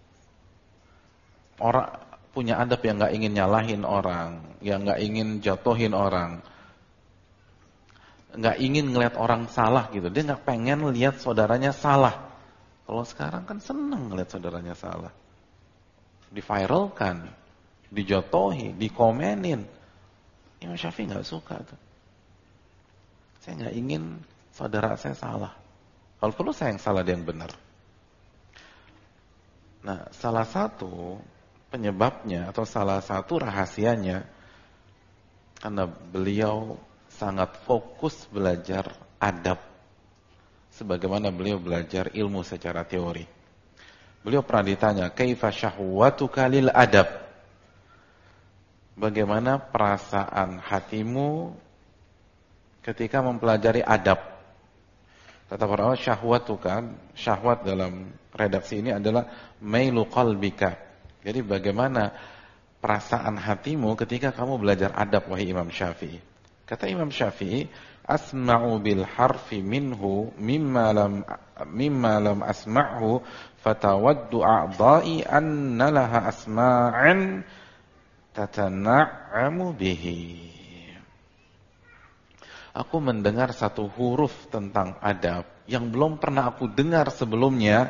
Orang punya adab yang enggak ingin nyalahin orang, yang enggak ingin jatuhin orang. Enggak ingin ngelihat orang salah gitu. Dia enggak pengen lihat saudaranya salah. Kalau sekarang kan seneng ngelihat saudaranya salah. Diviralkan, dijatuhi, dikomenin. Imam Syafi'i enggak suka tuh. Saya nggak ingin saudara saya salah. Kalau perlu saya yang salah, dia yang benar. Nah, salah satu penyebabnya atau salah satu rahasianya karena beliau sangat fokus belajar adab sebagaimana beliau belajar ilmu secara teori. Beliau pernah ditanya, "Kaifa syahwatuka lil adab?" Bagaimana perasaan hatimu ketika mempelajari adab? Kata para ulama, syahwat dalam redaksi ini adalah mailu qalbika. Jadi bagaimana perasaan hatimu ketika kamu belajar adab, wahai Imam Syafi'i. Kata Imam Syafi'i, asma'u bil harfi minhu mimma lam asma'hu fatawaddu a'dha'i anna laha asma'an tatana'amu bihi. Aku mendengar satu huruf tentang adab yang belum pernah aku dengar sebelumnya,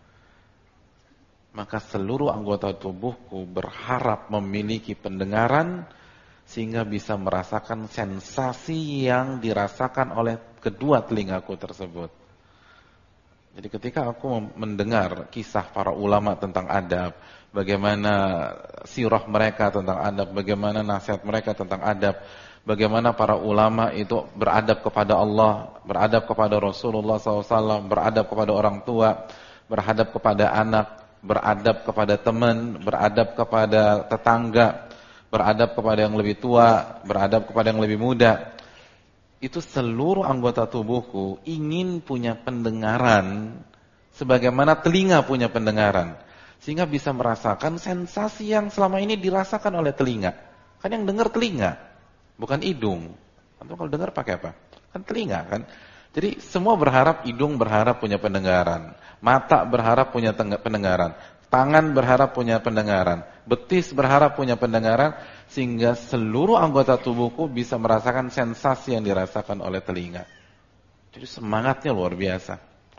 maka seluruh anggota tubuhku berharap memiliki pendengaran sehingga bisa merasakan sensasi yang dirasakan oleh kedua telingaku tersebut. Jadi ketika aku mendengar kisah para ulama tentang adab, bagaimana sirah mereka tentang adab, bagaimana nasihat mereka tentang adab, bagaimana para ulama itu beradab kepada Allah, beradab kepada Rasulullah SAW, beradab kepada orang tua, beradab kepada anak, beradab kepada teman, beradab kepada tetangga, beradab kepada yang lebih tua, beradab kepada yang lebih muda. Itu seluruh anggota tubuhku ingin punya pendengaran sebagaimana telinga punya pendengaran, sehingga bisa merasakan sensasi yang selama ini dirasakan oleh telinga. Kan yang dengar telinga, bukan hidung. Atau kalau dengar pakai apa? Kan telinga kan. Jadi semua berharap, hidung berharap punya pendengaran, mata berharap punya pendengaran, tangan berharap punya pendengaran, betis berharap punya pendengaran, sehingga seluruh anggota tubuhku bisa merasakan sensasi yang dirasakan oleh telinga. Jadi semangatnya luar biasa.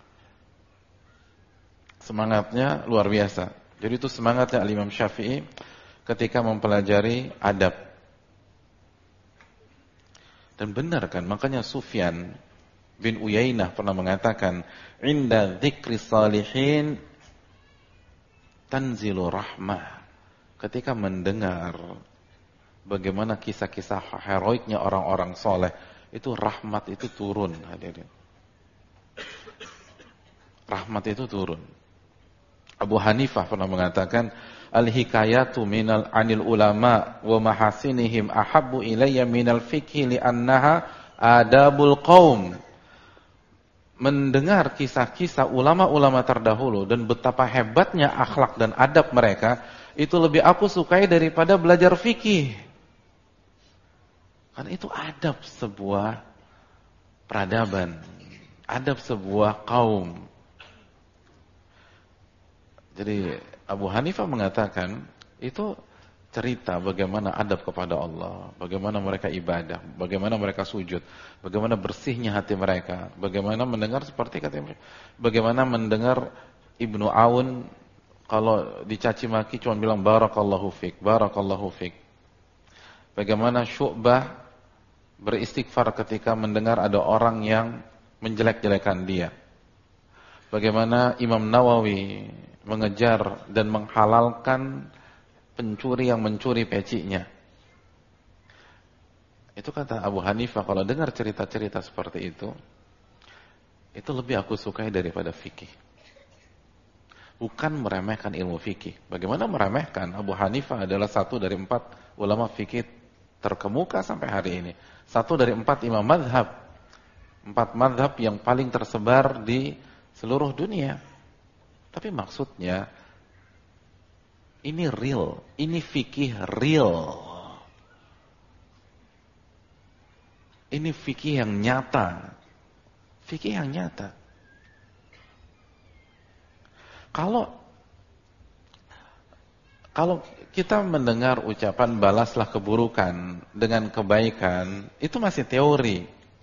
Semangatnya luar biasa. Jadi itu semangatnya Al-Imam Syafi'i ketika mempelajari adab. Dan benar kan, makanya Sufyan bin Uyainah pernah mengatakan, "Inda dzikri salihin tanzilu rahmah." Ketika mendengar bagaimana kisah-kisah heroiknya orang-orang soleh, itu rahmat itu turun, hadirin. Rahmat itu turun. Abu Hanifah pernah mengatakan, al-hikayatu minal anil ulama wa mahasinihim ahabbu ilayya minal fikhi li'annaha adabul qaum. Mendengar kisah-kisah ulama-ulama terdahulu dan betapa hebatnya akhlak dan adab mereka, itu lebih aku sukai daripada belajar fikih. Karena itu adab sebuah peradaban, adab sebuah kaum. Jadi Abu Hanifah mengatakan itu cerita bagaimana adab kepada Allah, bagaimana mereka ibadah, bagaimana mereka sujud, bagaimana bersihnya hati mereka, bagaimana mendengar seperti katanya, bagaimana mendengar Ibnu Aun kalau dicaci maki cuma bilang barakallahu fik, barakallahu fik. Bagaimana Syu'bah beristighfar ketika mendengar ada orang yang menjelek-jelekan dia. Bagaimana Imam Nawawi mengejar dan menghalalkan pencuri yang mencuri pecinya. Itu kata Abu Hanifah, kalau dengar cerita-cerita seperti itu lebih aku sukai daripada fikih. Bukan meremehkan ilmu fikih. Bagaimana meremehkan? Abu Hanifah adalah satu dari 4 ulama fikih terkemuka sampai hari ini. Satu dari 4 imam madhab. 4 madhab yang paling tersebar di seluruh dunia. Tapi maksudnya ini real, ini fikih real. Ini fikih yang nyata. Fikih yang nyata. Kalau kita mendengar ucapan balaslah keburukan dengan kebaikan, itu masih teori.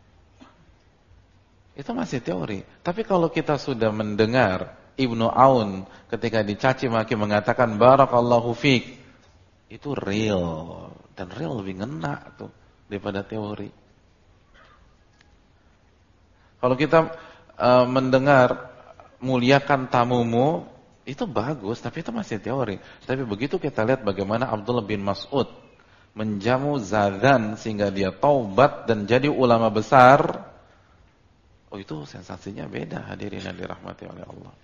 Itu masih teori. Tapi kalau kita sudah mendengar Ibnu Aun ketika dicaci maki mengatakan barakallahu fik, itu real, dan real lebih ngena tuh daripada teori. Kalau kita mendengar muliakan tamumu, itu bagus, tapi itu masih teori. Tapi begitu kita lihat bagaimana Abdullah bin Mas'ud menjamu Zadzan sehingga dia taubat dan jadi ulama besar, oh itu sensasinya beda, hadirin yang dirahmati oleh Allah.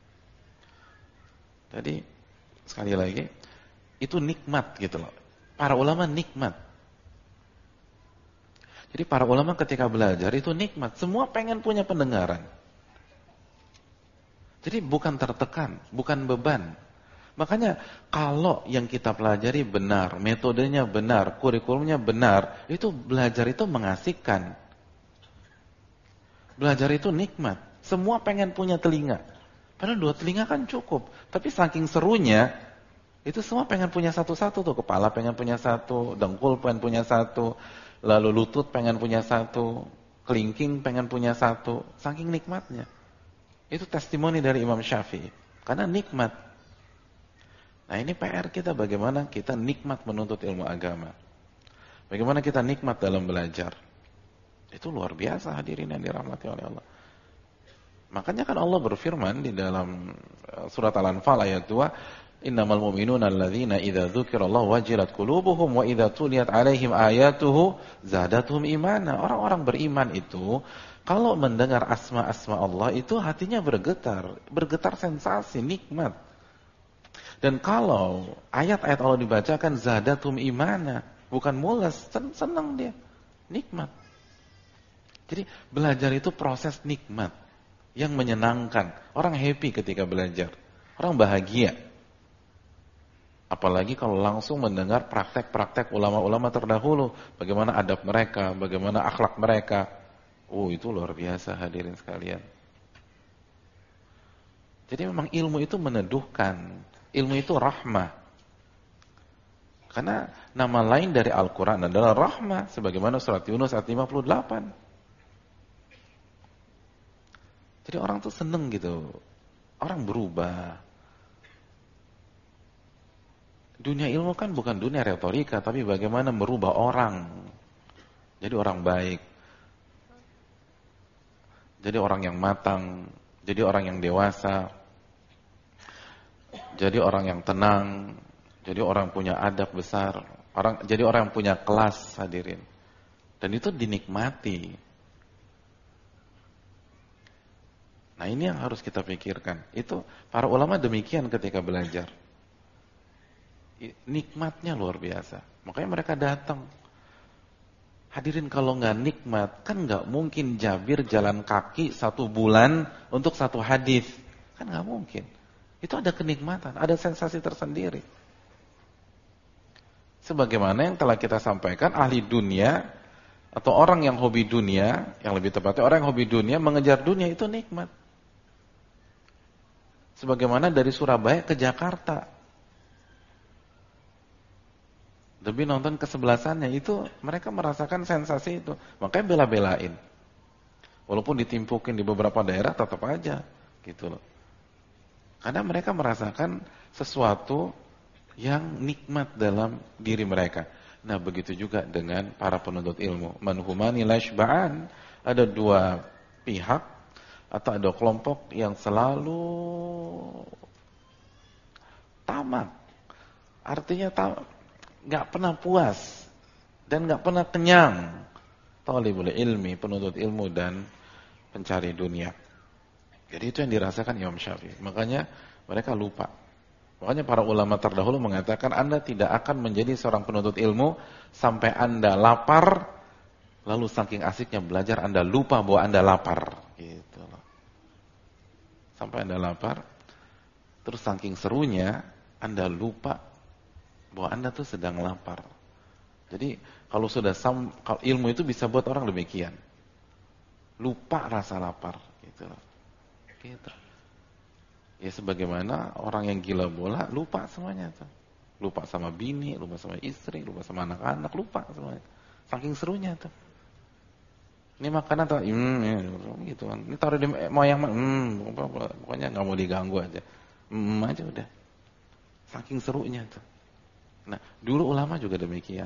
Jadi sekali lagi itu nikmat gitu loh. Para ulama nikmat. Jadi para ulama ketika belajar itu nikmat. Semua pengen punya pendengaran. Jadi bukan tertekan, bukan beban. Makanya kalau yang kita pelajari benar, metodenya benar, kurikulumnya benar, itu belajar itu mengasihkan. Belajar itu nikmat. Semua pengen punya telinga. Padahal 2 telinga kan cukup. Tapi saking serunya, itu semua pengen punya satu-satu tuh. Kepala pengen punya satu, dengkul pengen punya satu, lalu lutut pengen punya satu, kelingking pengen punya satu. Saking nikmatnya. Itu testimoni dari Imam Syafi'i. Karena nikmat. Nah ini PR kita, bagaimana kita nikmat menuntut ilmu agama. Bagaimana kita nikmat dalam belajar. Itu luar biasa hadirin yang dirahmati oleh Allah. Makanya kan Allah berfirman di dalam surat Al-Anfal ayat 2, innamal mu'minuna alladzina idza dzukirallahu wajilat qulubuhum wa idza tuliyat 'alaihim ayatuhu zadatuhum imana. Orang-orang beriman itu kalau mendengar asma-asma Allah itu hatinya bergetar sensasi, nikmat. Dan kalau ayat-ayat Allah dibacakan zadatum imana, bukan mulas, senang dia, nikmat. Jadi belajar itu proses nikmat yang menyenangkan. Orang happy ketika belajar, orang bahagia. Apalagi kalau langsung mendengar praktek-praktek ulama-ulama terdahulu, bagaimana adab mereka, bagaimana akhlak mereka. Itu luar biasa hadirin sekalian. Jadi memang ilmu itu meneduhkan. Ilmu itu rahmah. Karena nama lain dari Al-Quran adalah rahmah. Sebagaimana surat Yunus ayat 58. Jadi orang tuh seneng gitu. Orang berubah. Dunia ilmu kan bukan dunia retorika, tapi bagaimana merubah orang. Jadi orang baik. Jadi orang yang matang. Jadi orang yang dewasa. Jadi orang yang tenang, jadi orang punya adab besar, jadi orang yang punya kelas hadirin. Dan itu dinikmati. Nah ini yang harus kita pikirkan. Itu para ulama demikian ketika belajar. Nikmatnya luar biasa. Makanya mereka datang. Hadirin kalau nggak nikmat, kan nggak mungkin Jabir jalan kaki 1 bulan untuk 1 hadis. Kan nggak mungkin. Itu ada kenikmatan, ada sensasi tersendiri. Sebagaimana yang telah kita sampaikan, ahli dunia atau orang yang hobi dunia, yang lebih tepatnya orang yang hobi dunia mengejar dunia itu nikmat. Sebagaimana dari Surabaya ke Jakarta, demi nonton kesebelasannya, itu mereka merasakan sensasi itu. Makanya bela-belain. Walaupun ditimpukin di beberapa daerah tetap aja gitu loh. Karena mereka merasakan sesuatu yang nikmat dalam diri mereka. Nah begitu juga dengan para penuntut ilmu. Manhumani lashba'an. Ada 2 pihak atau ada kelompok yang selalu tamak. Artinya gak pernah puas dan gak pernah kenyang. Talibul ilmi, penuntut ilmu dan pencari dunia. Jadi itu yang dirasakan Imam Syafi'i. Makanya mereka lupa. Makanya para ulama terdahulu mengatakan Anda tidak akan menjadi seorang penuntut ilmu sampai Anda lapar, lalu saking asiknya belajar Anda lupa bahwa Anda lapar. Gitu loh. Sampai Anda lapar, terus saking serunya Anda lupa bahwa Anda tuh sedang lapar. Jadi kalau sudah kalau ilmu itu bisa buat orang demikian. Lupa rasa lapar. Gitu loh. Gitu. Ya sebagaimana orang yang gila bola lupa semuanya tuh. Lupa sama bini, lupa sama istri, lupa sama anak-anak, lupa semuanya. Saking serunya tuh. Ini makanan tuh gitu kan. Ini taruh di moyang pokoknya enggak mau diganggu aja. Aja udah. Saking serunya tuh. Nah, dulu ulama juga demikian.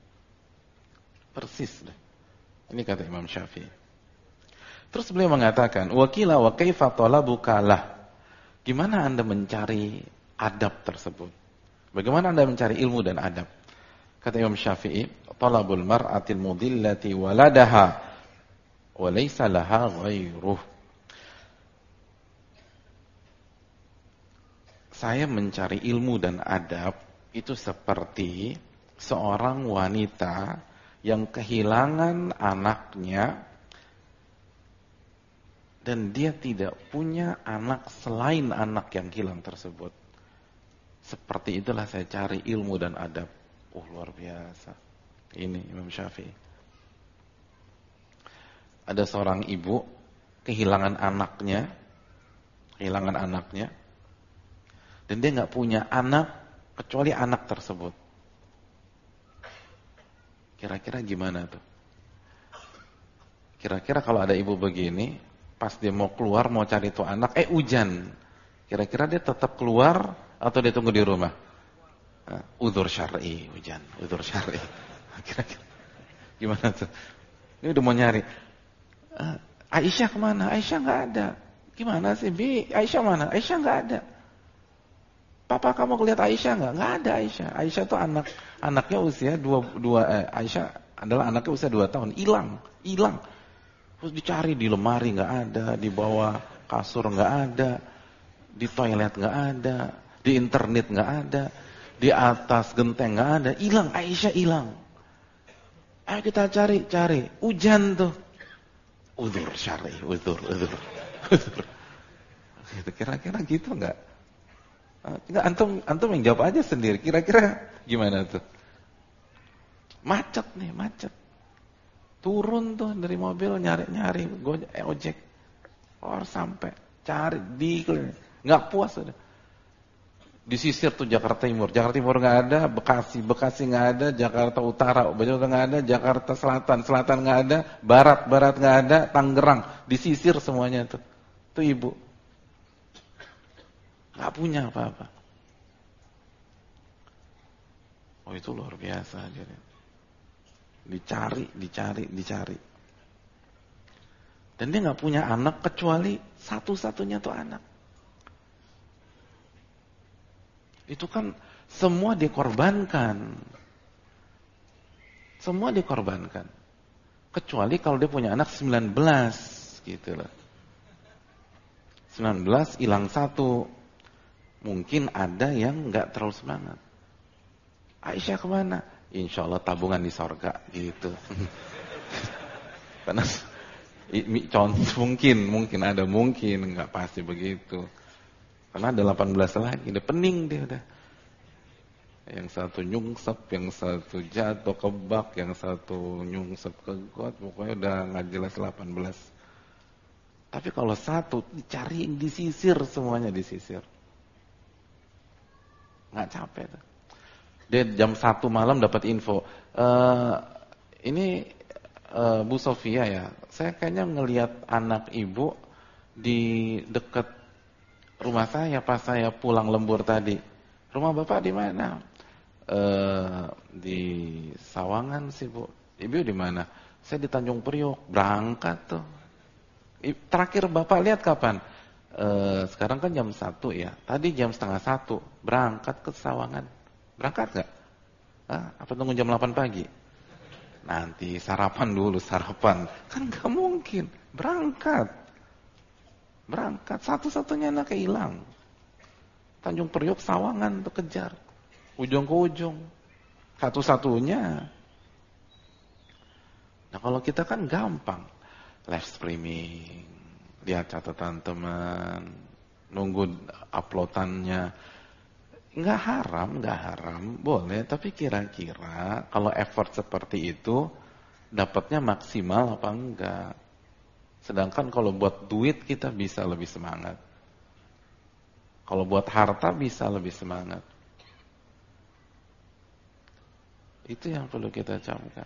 Persis deh. Ini kata Imam Syafi'i. Terus beliau mengatakan, "Wakila wa kaifa talabuka lah." Gimana Anda mencari adab tersebut? Bagaimana Anda mencari ilmu dan adab? Kata Imam Syafi'i, "Talabul mar'atil mudillati waladaha wa laysa laha ghairuh." Saya mencari ilmu dan adab itu seperti seorang wanita yang kehilangan anaknya dan dia tidak punya anak selain anak yang hilang tersebut. Seperti itulah saya cari ilmu dan adab. Luar biasa. Ini Imam Syafi'i. Ada seorang ibu kehilangan anaknya, dan dia nggak punya anak kecuali anak tersebut. Kira-kira gimana tuh? Kira-kira kalau ada ibu begini, pas dia mau keluar mau cari tuh anak, hujan. Kira-kira dia tetap keluar atau dia tunggu di rumah? Udzur syar'i, hujan, udzur syar'i. Kira-kira gimana tuh? Ini udah mau nyari. Aisyah kemana? Aisyah nggak ada. Gimana sih, Bi? Aisyah mana? Aisyah nggak ada. Papa kamu lihat Aisyah nggak? Nggak ada Aisyah. Aisyah tuh anaknya usia Aisyah adalah anaknya usia 2 tahun. Hilang. Terus dicari di lemari nggak ada, di bawah kasur nggak ada, di toilet nggak ada, di internet nggak ada, di atas genteng nggak ada. Hilang, Aisyah hilang. Ayo kita cari. Hujan tuh. Udzur syar'i, udzur. Kira-kira gitu nggak? Enggak, antum yang jawab aja sendiri. Kira-kira gimana tuh? Macet. Turun tuh dari mobil nyari ojek. Harus sampai cari nggak puas udah. Disisir tuh Jakarta Timur nggak ada, Bekasi nggak ada, Jakarta Utara nggak ada, Jakarta Selatan nggak ada, Barat nggak ada, Tangerang disisir semuanya tuh. Tuh ibu nggak punya apa-apa. Itu luar biasa jadi. Dicari. Dan dia nggak punya anak kecuali satu-satunya tuh anak. Itu kan semua dikorbankan. Kecuali kalau dia punya anak 19 gitu loh. 19 hilang 1. Mungkin ada yang enggak terlalu semangat. Aisyah kemana? Insya Allah tabungan di sorga gitu. Karena mungkin ada, enggak pasti begitu. Karena ada 18 lagi, udah pening dia udah. Yang satu nyungsep, yang satu jatuh ke bak, yang satu nyungsep ke got, pokoknya udah nggak jelas 18. Tapi kalau satu dicariin, disisir semuanya disisir. Nggak capek tuh. Dia jam 1 malam dapat info. Ini Bu Sofia ya, saya kayaknya ngelihat anak ibu di dekat rumah saya pas saya pulang lembur tadi. Rumah bapak di mana? Di Sawangan sih Bu. Ibu di mana? Saya di Tanjung Priok. Berangkat tuh. Terakhir bapak lihat kapan? Sekarang kan jam 1 ya. Tadi jam 12:30 berangkat ke Sawangan. Berangkat nggak? Apa tunggu jam 8 pagi? Nanti sarapan dulu, sarapan. Kan nggak mungkin. Berangkat. Satu-satunya anaknya hilang. Tanjung Priok, Sawangan tuh kejar. Ujung ke ujung. Satu-satunya. Nah kalau kita kan gampang. Live streaming. Lihat catatan teman. Nunggu uploadannya. Nggak haram. Boleh. Tapi kira-kira kalau effort seperti itu. Dapatnya maksimal apa enggak? Sedangkan kalau buat duit kita bisa lebih semangat. Kalau buat harta bisa lebih semangat. Itu yang perlu kita camkan.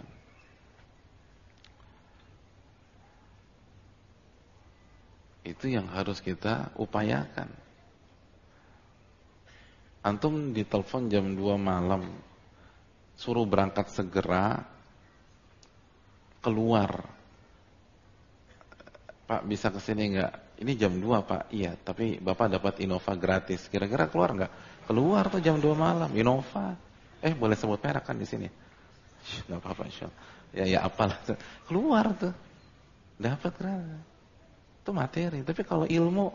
Itu yang harus kita upayakan. Antum ditelepon jam 2 malam, suruh berangkat segera, keluar. Pak bisa kesini enggak? Ini jam 2 Pak. Iya, tapi Bapak dapat Innova gratis. Kira-kira keluar enggak? Keluar tuh jam 2 malam, Innova. Boleh sebut merek kan di sini? Enggak apa-apa insyaallah. Ya apalah. Keluar tuh. Dapat gratis. Itu materi. Tapi kalau ilmu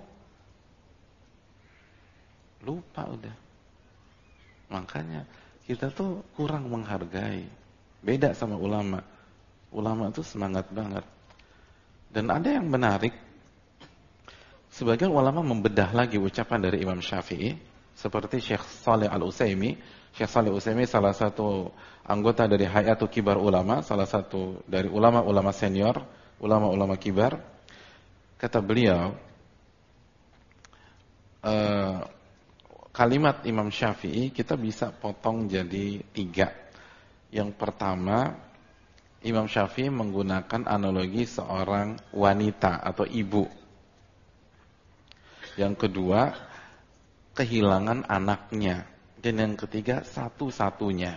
lupa udah. Makanya kita tuh kurang menghargai. Beda sama ulama. Ulama tuh semangat banget. Dan ada yang menarik, sebagian ulama membedah lagi ucapan dari Imam Syafi'i, Seperti Syekh Shalih Al-Utsaimin. Syekh Shalih Al-Utsaimin salah satu anggota dari Hayatul Kibar Ulama, salah satu dari ulama-ulama senior, ulama-ulama kibar. Kata beliau, kalimat Imam Syafi'i kita bisa potong jadi 3. Yang pertama, Imam Syafi'i menggunakan analogi seorang wanita atau ibu. Yang kedua, kehilangan anaknya. Dan yang ketiga, satu-satunya.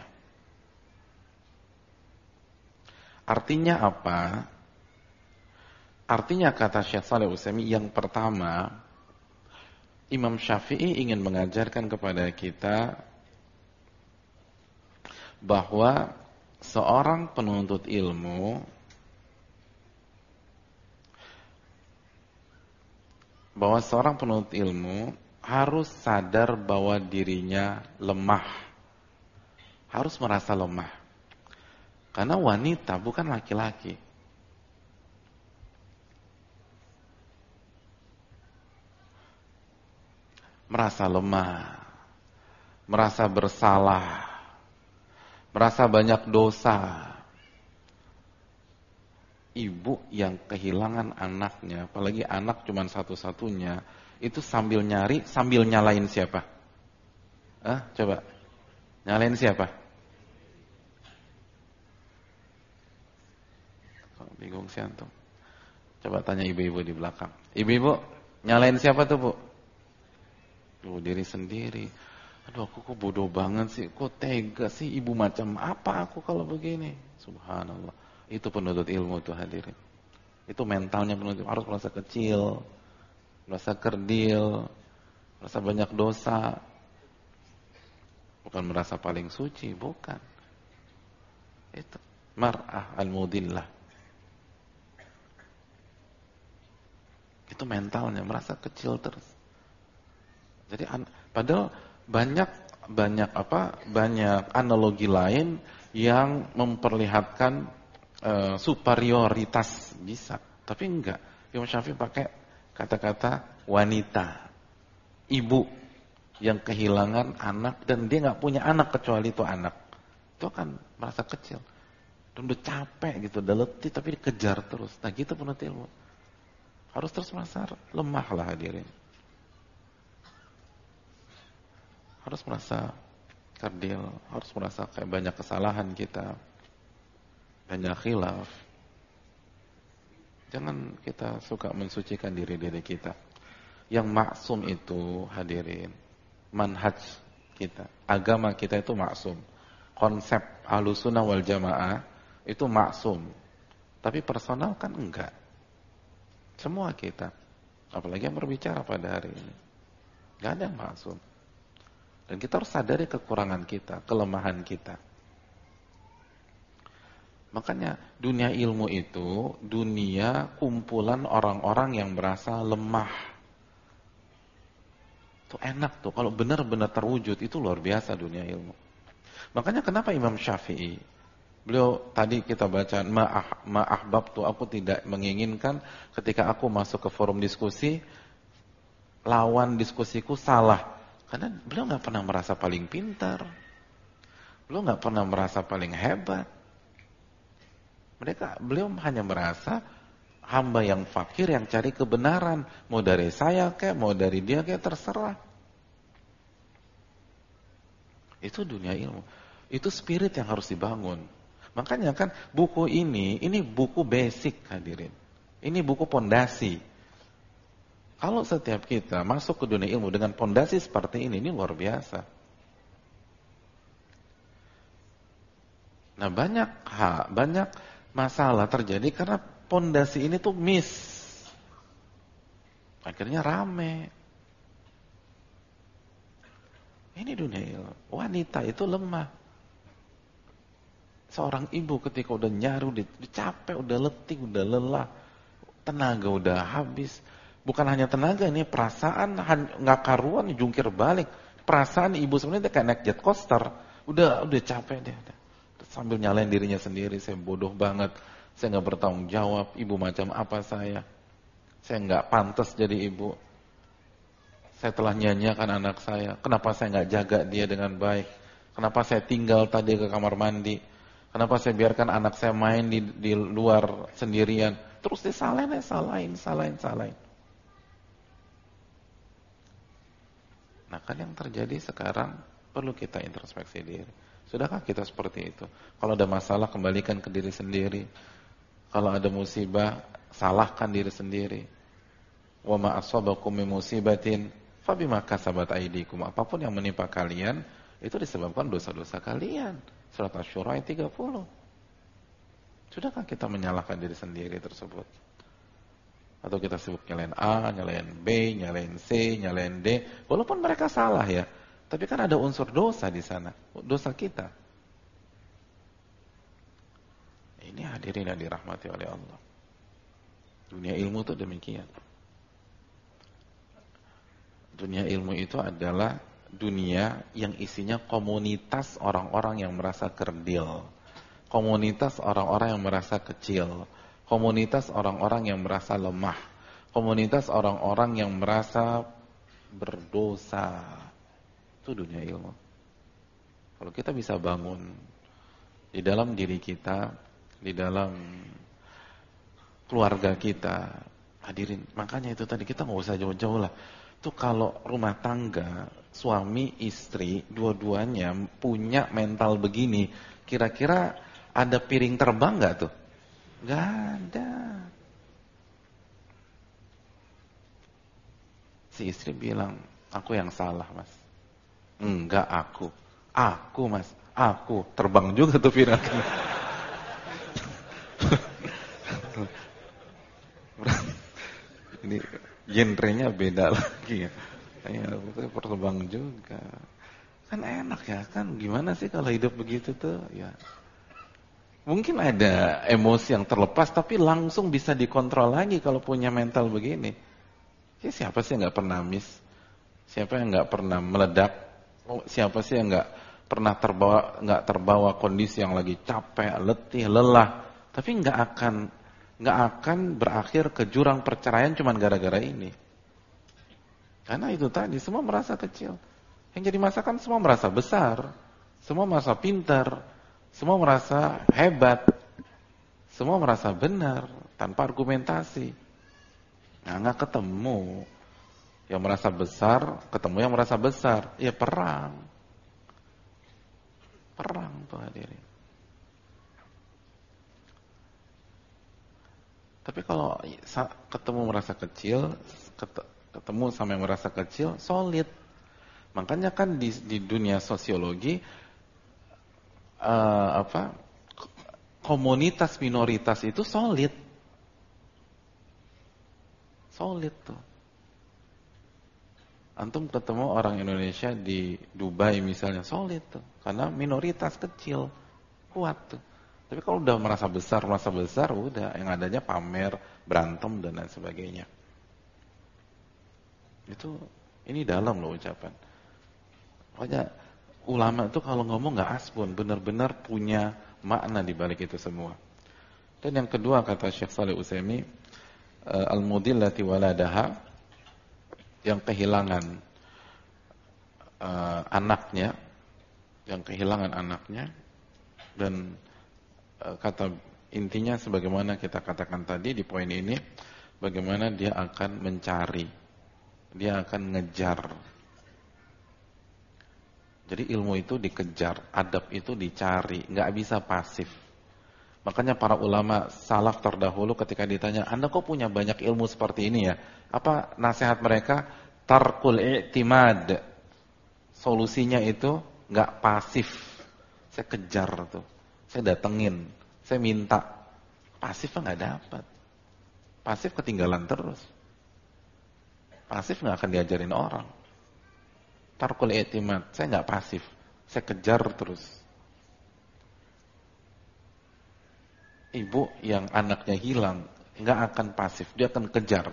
Artinya apa? Artinya kata Syekh Shalih Al-Utsaimin, yang pertama, Imam Syafi'i ingin mengajarkan kepada kita bahwa seorang penuntut ilmu harus sadar bahwa dirinya lemah. Harus merasa lemah. Karena wanita bukan laki-laki. Merasa lemah, merasa bersalah, merasa banyak dosa. Ibu yang kehilangan anaknya, apalagi anak cuma satu-satunya, itu sambil nyari, sambil nyalain siapa? Coba, nyalain siapa? Bingung sih antum. Coba tanya ibu-ibu di belakang. Ibu-ibu, nyalain siapa tuh, Bu? Diri sendiri. Aduh, aku kok bodoh banget sih, kok tega sih, ibu macam apa aku kalau begini? Subhanallah. Itu penuntut ilmu tuh hadirin. Itu mentalnya penuntut, harus merasa kecil, merasa kerdil, merasa banyak dosa. Bukan merasa paling suci, bukan. Itu mar'ah al-mudillah. Itu mentalnya, merasa kecil terus. Jadi padahal banyak analogi lain yang memperlihatkan superioritas bisa, tapi enggak. Imam Syafi'i pakai kata-kata wanita, ibu yang kehilangan anak dan dia nggak punya anak kecuali itu anak. Itu kan merasa kecil, dan udah capek gitu, udah letih tapi dikejar terus. Nah gitu penuntut ilmu. Harus terus merasa lemah lah hadirin. Harus merasa kerdil, harus merasa kayak banyak kesalahan kita, banyak khilaf. Jangan kita suka mensucikan diri-diri kita. Yang maksum itu hadirin, manhaj kita, agama kita itu maksum. Konsep Ahlussunnah wal Jamaah itu maksum. Tapi personal kan enggak. Semua kita, apalagi yang berbicara pada hari ini, enggak ada yang maksum. Dan kita harus sadari kekurangan kita, kelemahan kita. Makanya dunia ilmu itu dunia kumpulan orang-orang yang merasa lemah. Itu enak tuh, kalau benar-benar terwujud itu luar biasa dunia ilmu. Makanya kenapa Imam Syafi'i, beliau tadi kita baca ma'ahbab tuh, aku tidak menginginkan ketika aku masuk ke forum diskusi lawan diskusiku salah. Karena beliau nggak pernah merasa paling pintar, beliau nggak pernah merasa paling hebat. Beliau hanya merasa hamba yang fakir yang cari kebenaran, mau dari saya kayak, mau dari dia kayak, terserah. Itu dunia ilmu, itu spirit yang harus dibangun. Makanya kan buku ini buku basic hadirin, ini buku pondasi. Kalau setiap kita masuk ke dunia ilmu dengan pondasi seperti ini luar biasa. Nah banyak masalah terjadi karena pondasi ini tuh miss. Akhirnya rame. Ini dunia ilmu. Wanita itu lemah. Seorang ibu ketika udah nyaru, udah capek, udah letih, udah lelah, tenaga udah habis. Bukan hanya tenaga, ini perasaan nggak karuan, jungkir balik. Perasaan ibu sebenarnya kayak naik jet coaster, udah capek deh. Sambil nyalain dirinya sendiri, saya bodoh banget, saya nggak bertanggung jawab, ibu macam apa saya nggak pantas jadi ibu, Saya telah nyanyiakan anak saya. Kenapa saya nggak jaga dia dengan baik? Kenapa saya tinggal tadi ke kamar mandi? Kenapa saya biarkan anak saya main di luar sendirian? Terus salahin. Nah kan yang terjadi sekarang perlu kita introspeksi diri. Sudahkah kita seperti itu? Kalau ada masalah kembalikan ke diri sendiri. Kalau ada musibah salahkan diri sendiri. Wa ma asabakum min musibatin fabima kasabat aydikum. Apapun yang menimpa kalian itu disebabkan dosa-dosa kalian. Surat Asy-Syura ayat 30. Sudahkah kita menyalahkan diri sendiri tersebut? Atau kita sibuk nyalain A, nyalain B, nyalain C, nyalain D, walaupun mereka salah ya, tapi kan ada unsur dosa di sana, dosa kita. Ini hadirin yang dirahmati oleh Allah. Dunia ilmu itu demikian. Dunia ilmu itu adalah dunia yang isinya komunitas orang-orang yang merasa kerdil, komunitas orang-orang yang merasa kecil, komunitas orang-orang yang merasa lemah, komunitas orang-orang yang merasa berdosa. Itu dunia ilmu. Kalau kita bisa bangun di dalam diri kita, di dalam keluarga kita, hadirin, makanya itu tadi kita nggak usah jauh-jauh lah. Itu kalau rumah tangga, suami, istri, dua-duanya punya mental begini, kira-kira ada piring terbang nggak tuh? Nggak ada. Si istri bilang, aku yang salah mas. Enggak aku mas, aku terbang juga tuh piring. Ini genrenya beda lagi ya. Ya, terbang juga. Kan enak ya, kan gimana sih kalau hidup begitu tuh ya. Mungkin ada emosi yang terlepas tapi langsung bisa dikontrol lagi kalau punya mental begini. Ya, siapa sih yang nggak pernah miss? Siapa yang nggak pernah meledak? Siapa sih yang nggak pernah terbawa kondisi yang lagi capek, letih, lelah? Tapi nggak akan berakhir ke jurang perceraian cuma gara-gara ini. Karena itu tadi semua merasa kecil. Yang jadi masalah kan semua merasa besar, semua merasa pintar, semua merasa hebat, semua merasa benar tanpa argumentasi. Nah, nggak ketemu. Yang merasa besar ketemu yang merasa besar, ya perang tuh hadirin. Tapi kalau ketemu merasa kecil, ketemu sama yang merasa kecil, solid. Makanya kan di dunia sosiologi komunitas minoritas itu solid tuh. Antum ketemu orang Indonesia di Dubai misalnya, solid tuh, karena minoritas kecil, kuat tuh. Tapi kalau udah merasa besar, udah yang adanya pamer, berantem dan lain sebagainya. Ini dalam loh ucapan. Makanya ulama itu kalau ngomong nggak asbun, benar-benar punya makna di balik itu semua. Dan yang kedua kata Syekh Shalih Utsaimin, al-mudillati waladaha, yang kehilangan anaknya, dan kata intinya sebagaimana kita katakan tadi di poin ini, bagaimana dia akan mencari, dia akan ngejar. Jadi ilmu itu dikejar, adab itu dicari, nggak bisa pasif. Makanya para ulama salaf terdahulu ketika ditanya, Anda kok punya banyak ilmu seperti ini ya? Apa nasihat mereka? Tarkul i'timad. Solusinya itu nggak pasif. Saya kejar tuh, saya datengin, saya minta. Pasif nggak dapat. Pasif ketinggalan terus. Pasif nggak akan diajarin orang. Tarkul i'timad, saya nggak pasif, saya kejar terus. Ibu yang anaknya hilang nggak akan pasif, dia akan kejar.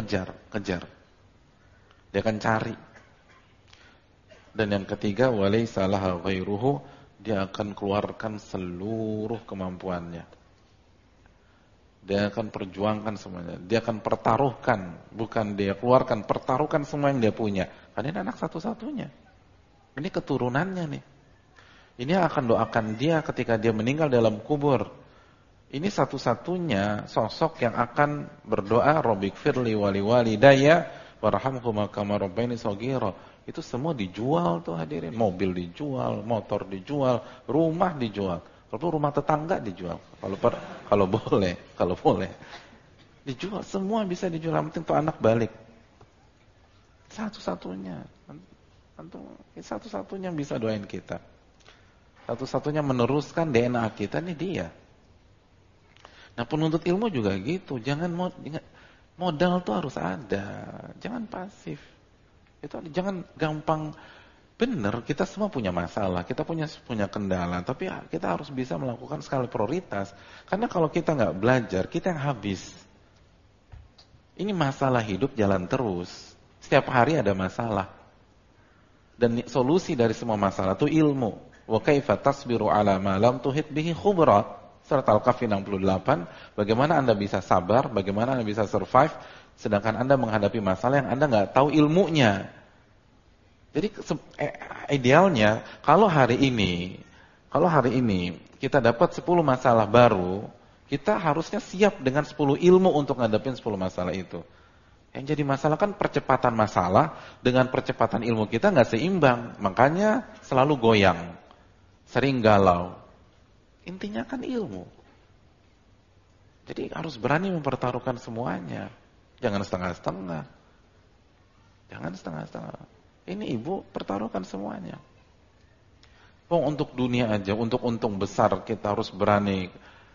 Dia akan cari. Dan yang ketiga, walaysa laha ghairuhu, dia akan keluarkan seluruh kemampuannya. Dia akan perjuangkan semuanya. Dia akan pertaruhkan, bukan dia keluarkan, pertaruhkan semua yang dia punya. Karena ini anak satu-satunya. Ini keturunannya nih. Ini akan doakan dia ketika dia meninggal dalam kubur. Ini satu-satunya sosok yang akan berdoa Rabbighfirli wali walidayya warhamhuma kama rabbayani shaghira. Itu semua dijual tuh hadirin. Mobil dijual, motor dijual, rumah dijual. Kalau rumah tetangga dijual. Kalau boleh. Dijual, semua bisa dijual. Yang penting tuh anak balik. Satu-satunya. Satu-satunya yang bisa doain kita. Satu-satunya meneruskan DNA kita nih dia. Nah, penuntut ilmu juga gitu. Jangan modal tuh harus ada. Jangan pasif. Jangan gampang. Benar, kita semua punya masalah, kita punya kendala, tapi kita harus bisa melakukan skala prioritas. Karena kalau kita nggak belajar, kita yang habis. Ini masalah hidup jalan terus. Setiap hari ada masalah. Dan solusi dari semua masalah itu ilmu. Wa kaifa tasbiru ala ma lam tuhit bihi khubra. Surat Al-Kahfi 68. Bagaimana Anda bisa sabar, bagaimana Anda bisa survive, sedangkan Anda menghadapi masalah yang Anda nggak tahu ilmunya. Jadi idealnya kalau hari ini kita dapat 10 masalah baru, kita harusnya siap dengan 10 ilmu untuk ngadepin 10 masalah itu. Yang jadi masalah kan percepatan masalah dengan percepatan ilmu kita nggak seimbang, makanya selalu goyang, sering galau. Intinya kan ilmu. Jadi harus berani mempertaruhkan semuanya. Jangan setengah-setengah. Ini ibu pertaruhkan semuanya. Untuk dunia aja, untuk untung besar kita harus berani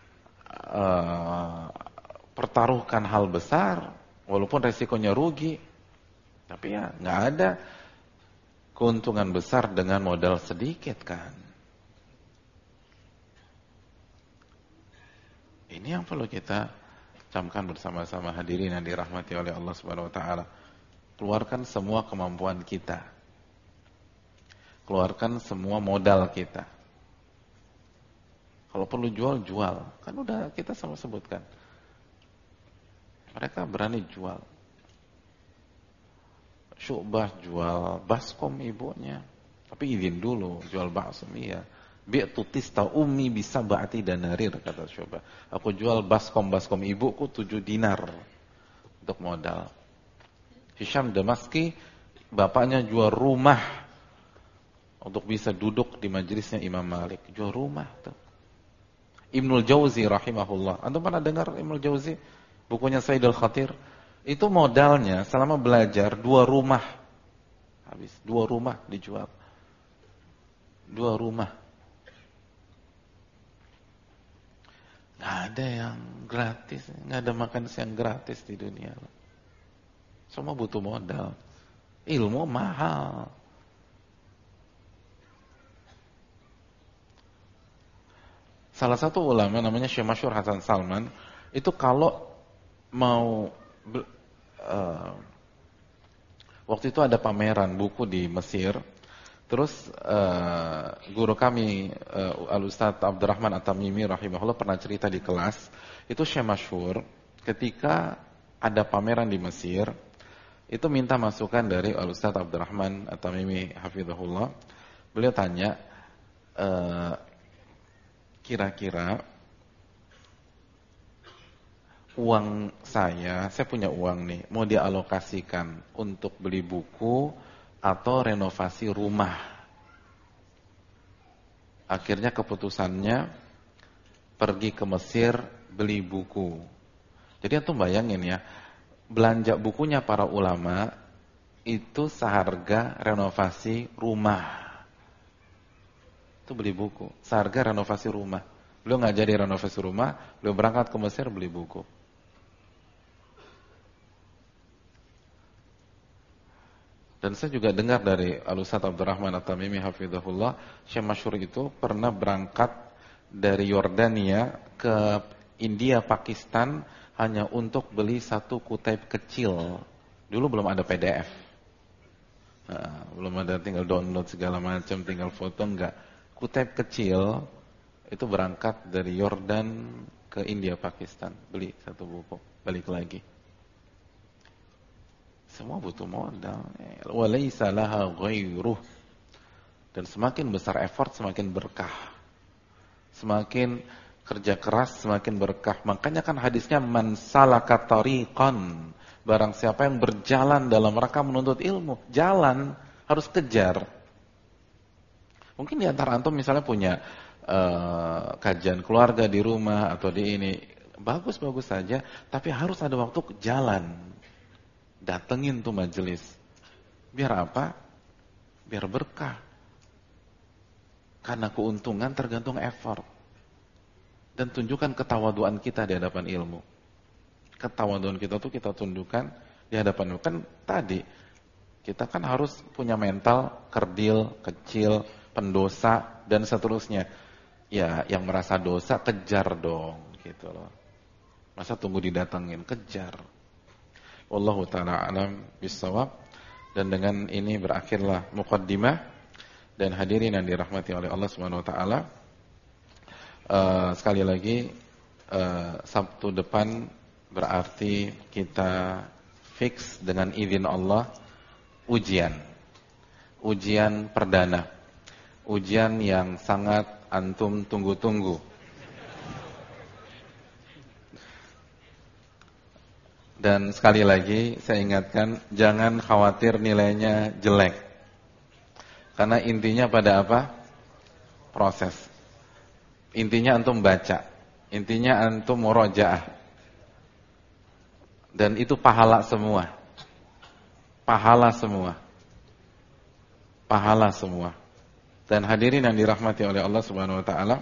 pertaruhkan hal besar, walaupun resikonya rugi. Tapi ya nggak ada keuntungan besar dengan modal sedikit kan. Ini yang perlu kita camkan bersama-sama hadirin yang dirahmati oleh Allah Subhanahu wa taala. Keluarkan semua kemampuan kita. Keluarkan semua modal kita. Kalau perlu jual. Kan udah kita sama sebutkan. Mereka berani jual. Syu'bah jual baskom ibunya. Tapi izin dulu jual baskom iya. Bi'tu tista ummi bisa ba'ati danarir kata Syu'bah. Aku jual baskom ibuku 7 dinar untuk modal. Hisham Damaski, bapaknya jual rumah untuk bisa duduk di majelisnya Imam Malik. Jual rumah tuh. Ibnul Jauzi rahimahullah. Anda pernah dengar Ibnul Jauzi? Bukunya Sayyidul Khatir. Itu modalnya selama belajar 2 rumah. Habis 2 rumah dijual. 2 rumah. Nggak ada yang gratis. Nggak ada makan siang gratis di dunia. Semua butuh modal. Ilmu mahal. Salah satu ulama namanya Syekh Masyhur Hasan Salman, itu kalau mau waktu itu ada pameran buku di Mesir. Terus guru kami Al-Ustaz Abdurrahman At-Tamimi rahimahullah pernah cerita di kelas, itu Syekh Masyhur ketika ada pameran di Mesir, itu minta masukan dari Al-Ustaz Abdurrahman At-Tamimi hafizahullah. Beliau tanya, kira-kira uang saya punya uang nih, mau dialokasikan untuk beli buku atau renovasi rumah. Akhirnya keputusannya pergi ke Mesir beli buku. Jadi antum bayangin ya, belanja bukunya para ulama itu seharga renovasi rumah. Itu beli buku, seharga renovasi rumah. Beliau nggak jadi renovasi rumah, beliau berangkat ke Mesir beli buku. Dan saya juga dengar dari Al-Ustaz Abdurrahman At-Tamimi hafizahullah, Syekh Masyhur itu pernah berangkat dari Yordania ke India, Pakistan hanya untuk beli 1 kutaib kecil. Dulu belum ada PDF. Nah, belum ada tinggal download segala macam, tinggal foto, enggak. Kutaib kecil itu berangkat dari Yordan ke India Pakistan, beli 1 buku, balik lagi. Semua butuh modal. Walaysa laha ghairuh. Dan semakin besar effort, semakin berkah. Semakin kerja keras, semakin berkah. Makanya kan hadisnya man salaka tariqan, barang siapa yang berjalan dalam rangka menuntut ilmu, jalan, harus kejar. Mungkin di antara antum misalnya punya kajian keluarga di rumah atau di ini, bagus-bagus saja, tapi harus ada waktu jalan. Datengin tuh majelis. Biar apa? Biar berkah. Karena keuntungan tergantung effort. Dan tunjukkan ketawaduan kita di hadapan ilmu. Ketawaduan kita tuh kita tunjukkan di hadapan ilmu. Kan tadi, kita kan harus punya mental kerdil, kecil, pendosa, dan seterusnya. Ya, yang merasa dosa, kejar dong. Gitu loh. Masa tunggu didatengin, kejar. Wallahu ta'ala alam bissawab. Dan dengan ini berakhirlah muqaddimah. Dan hadirin yang dirahmati oleh Allah Subhanahu wa taala. Sekali lagi Sabtu depan berarti kita fix dengan izin Allah ujian perdana, ujian yang sangat antum tunggu-tunggu. Dan sekali lagi saya ingatkan, jangan khawatir nilainya jelek, karena intinya pada apa? Proses. Intinya antum baca, intinya antum murojaah, dan itu pahala semua, pahala semua, pahala semua. Dan hadirin yang dirahmati oleh Allah Subhanahu wa taala,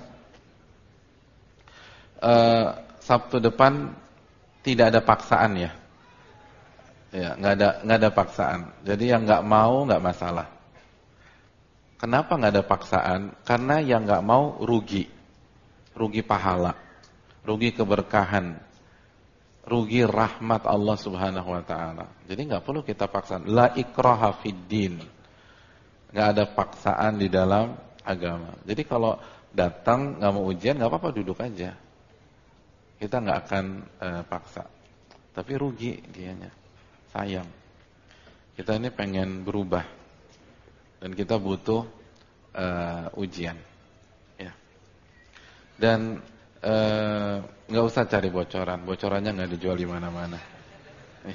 Sabtu depan tidak ada paksaan ya. Ya, nggak ada paksaan. Jadi yang nggak mau nggak masalah. Kenapa nggak ada paksaan? Karena yang nggak mau rugi pahala, rugi keberkahan, rugi rahmat Allah Subhanahu wa taala. Jadi nggak perlu kita paksaan. La ikraha fid din. Nggak ada paksaan di dalam agama. Jadi kalau datang nggak mau ujian, nggak apa-apa, duduk aja. Kita nggak akan paksa. Tapi rugi dianya, sayang. Kita ini pengen berubah dan kita butuh ujian. Ya. Dan nggak usah cari bocorannya nggak dijual di mana-mana. Ya.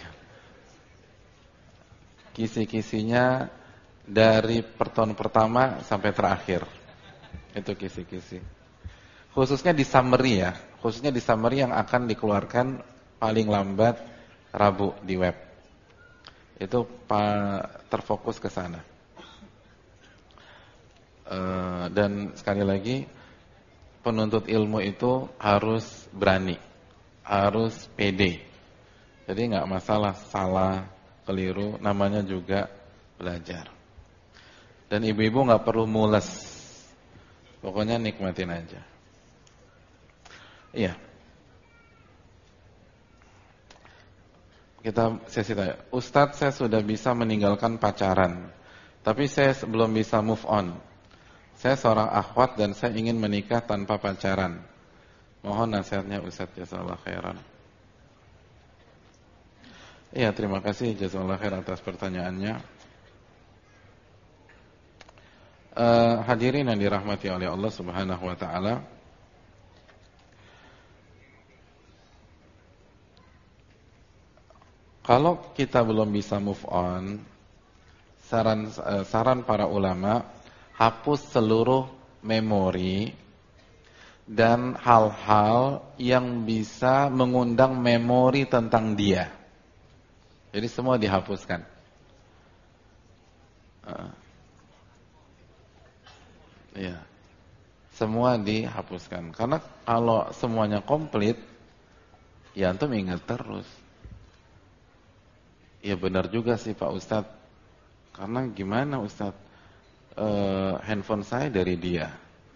Kisi-kisinya dari pertemuan pertama sampai terakhir. Itu kisi-kisi. Khususnya di summary ya. Khususnya di summary yang akan dikeluarkan paling lambat Rabu di web. Itu terfokus ke sana. Dan sekali lagi, penuntut ilmu itu harus berani, harus pede. Jadi nggak masalah salah, keliru, namanya juga belajar. Dan ibu-ibu nggak perlu mules, pokoknya nikmatin aja. Iya. Kita sesi tanya, Ustadz, saya sudah bisa meninggalkan pacaran, tapi saya belum bisa move on. Saya seorang akhwat dan saya ingin menikah tanpa pacaran. Mohon nasihatnya Ustadz, jazakallahu khairan. Iya, terima kasih jazakallahu khairan atas pertanyaannya. Hadirin yang dirahmati oleh Allah Subhanahu wa taala. Kalau kita belum bisa move on, saran para ulama, hapus seluruh memori dan hal-hal yang bisa mengundang memori tentang dia. Jadi semua dihapuskan. Ya, semua dihapuskan. Karena kalau semuanya komplit, ya antum ingat terus. Ya benar juga sih Pak Ustadz. Karena gimana Ustadz? Handphone saya dari dia,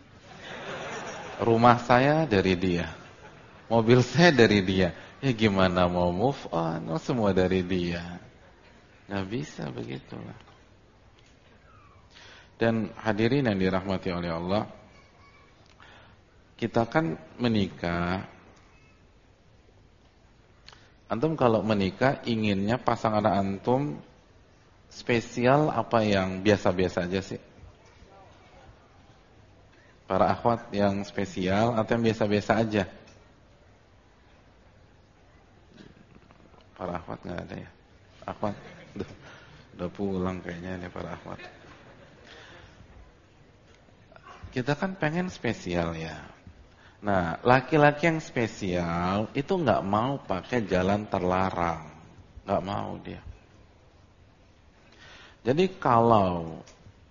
rumah saya dari dia, mobil saya dari dia. Ya gimana mau move on? Semua dari dia. Nggak bisa begitulah. Dan hadirin yang dirahmati oleh Allah, kita kan menikah Antum kalau menikah inginnya pasangan antum spesial apa yang biasa-biasa aja sih? Para akhwat yang spesial atau yang biasa-biasa aja? Para akhwat nggak ada ya? Akhwat udah pulang kayaknya ini para akhwat. Kita kan pengen spesial ya. Nah, laki-laki yang spesial itu nggak mau pakai jalan terlarang, nggak mau dia. Jadi kalau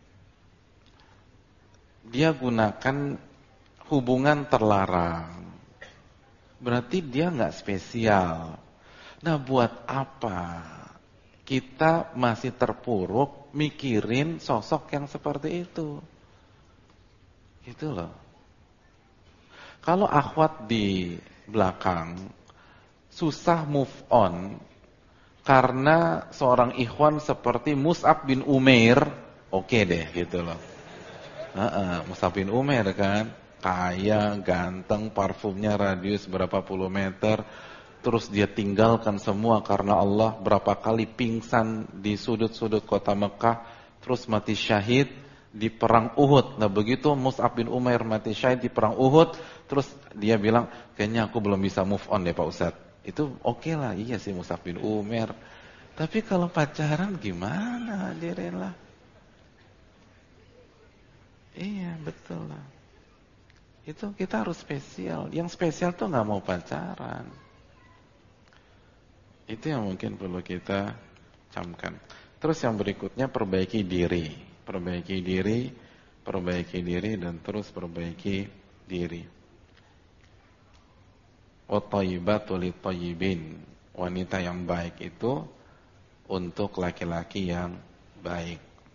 dia gunakan hubungan terlarang, berarti dia nggak spesial. Nah, buat apa kita masih terpuruk mikirin sosok yang seperti itu? Gitu loh. Kalau akhwat di belakang susah move on karena seorang ikhwan seperti Mus'ab bin Umair, oke deh gitu loh. Mus'ab bin Umair kan, kaya, ganteng, parfumnya radius berapa puluh meter, terus dia tinggalkan semua karena Allah, berapa kali pingsan di sudut-sudut kota Mekah, terus mati syahid di perang Uhud. Nah begitu Mus'ab bin Umair mati syahid di perang Uhud, terus dia bilang, kayaknya aku belum bisa move on deh Pak Ustadz. Itu oke lah, iya sih Mus'ab bin Umair. Tapi kalau pacaran gimana hadirin lah? Iya betul lah. Itu kita harus spesial. Yang spesial tuh gak mau pacaran. Itu yang mungkin perlu kita camkan. Terus yang berikutnya perbaiki diri. Perbaiki diri dan terus perbaiki diri. Wattayyibatu littayyibin. Wanita yang baik itu untuk laki-laki yang baik.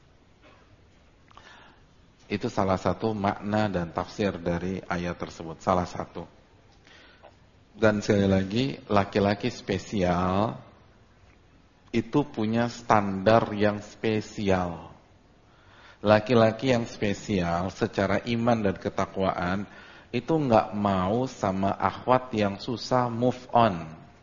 Itu salah satu makna dan tafsir dari ayat tersebut. Salah satu. Dan sekali lagi, laki-laki spesial itu punya standar yang spesial. Laki-laki yang spesial secara iman dan ketakwaan itu nggak mau sama akhwat yang susah move on.